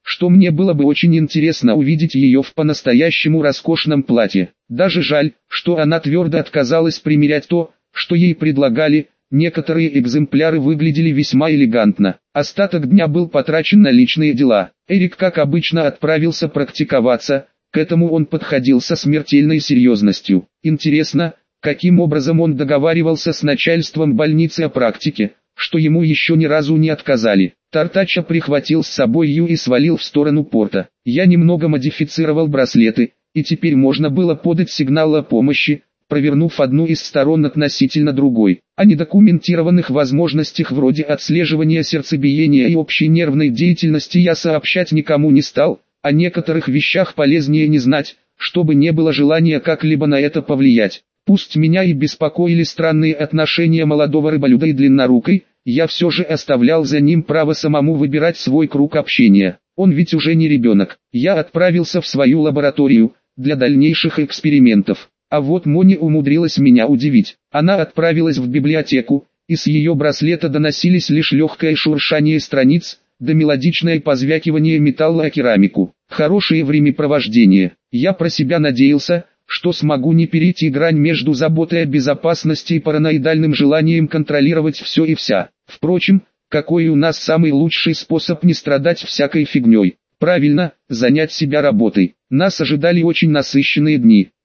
что мне было бы очень интересно увидеть ее в по-настоящему роскошном платье. Даже жаль, что она твердо отказалась примерять то, что ей предлагали. Некоторые экземпляры выглядели весьма элегантно. Остаток дня был потрачен на личные дела. Эрик, как обычно, отправился практиковаться. К этому он подходил со смертельной серьезностью. Интересно, каким образом он договаривался с начальством больницы о практике, что ему еще ни разу не отказали. Тартача прихватил с собой Ю и свалил в сторону порта. Я немного модифицировал браслеты, и теперь можно было подать сигнал о помощи, провернув одну из сторон относительно другой. О недокументированных возможностях вроде отслеживания сердцебиения и общей нервной деятельности я сообщать никому не стал. О некоторых вещах полезнее не знать, чтобы не было желания как-либо на это повлиять. Пусть меня и беспокоили странные отношения молодого рыболюда и длиннорукой, я все же оставлял за ним право самому выбирать свой круг общения. Он ведь уже не ребенок. Я отправился в свою лабораторию для дальнейших экспериментов. А вот Мони умудрилась меня удивить. Она отправилась в библиотеку, и с ее браслета доносились лишь легкое шуршание страниц, да мелодичное позвякивание металла о керамику. Хорошее времяпровождение. Я про себя надеялся, что смогу не перейти грань между заботой о безопасности и параноидальным желанием контролировать все и вся. Впрочем, какой у нас самый лучший способ не страдать всякой фигней? Правильно, занять себя работой. Нас ожидали очень насыщенные дни.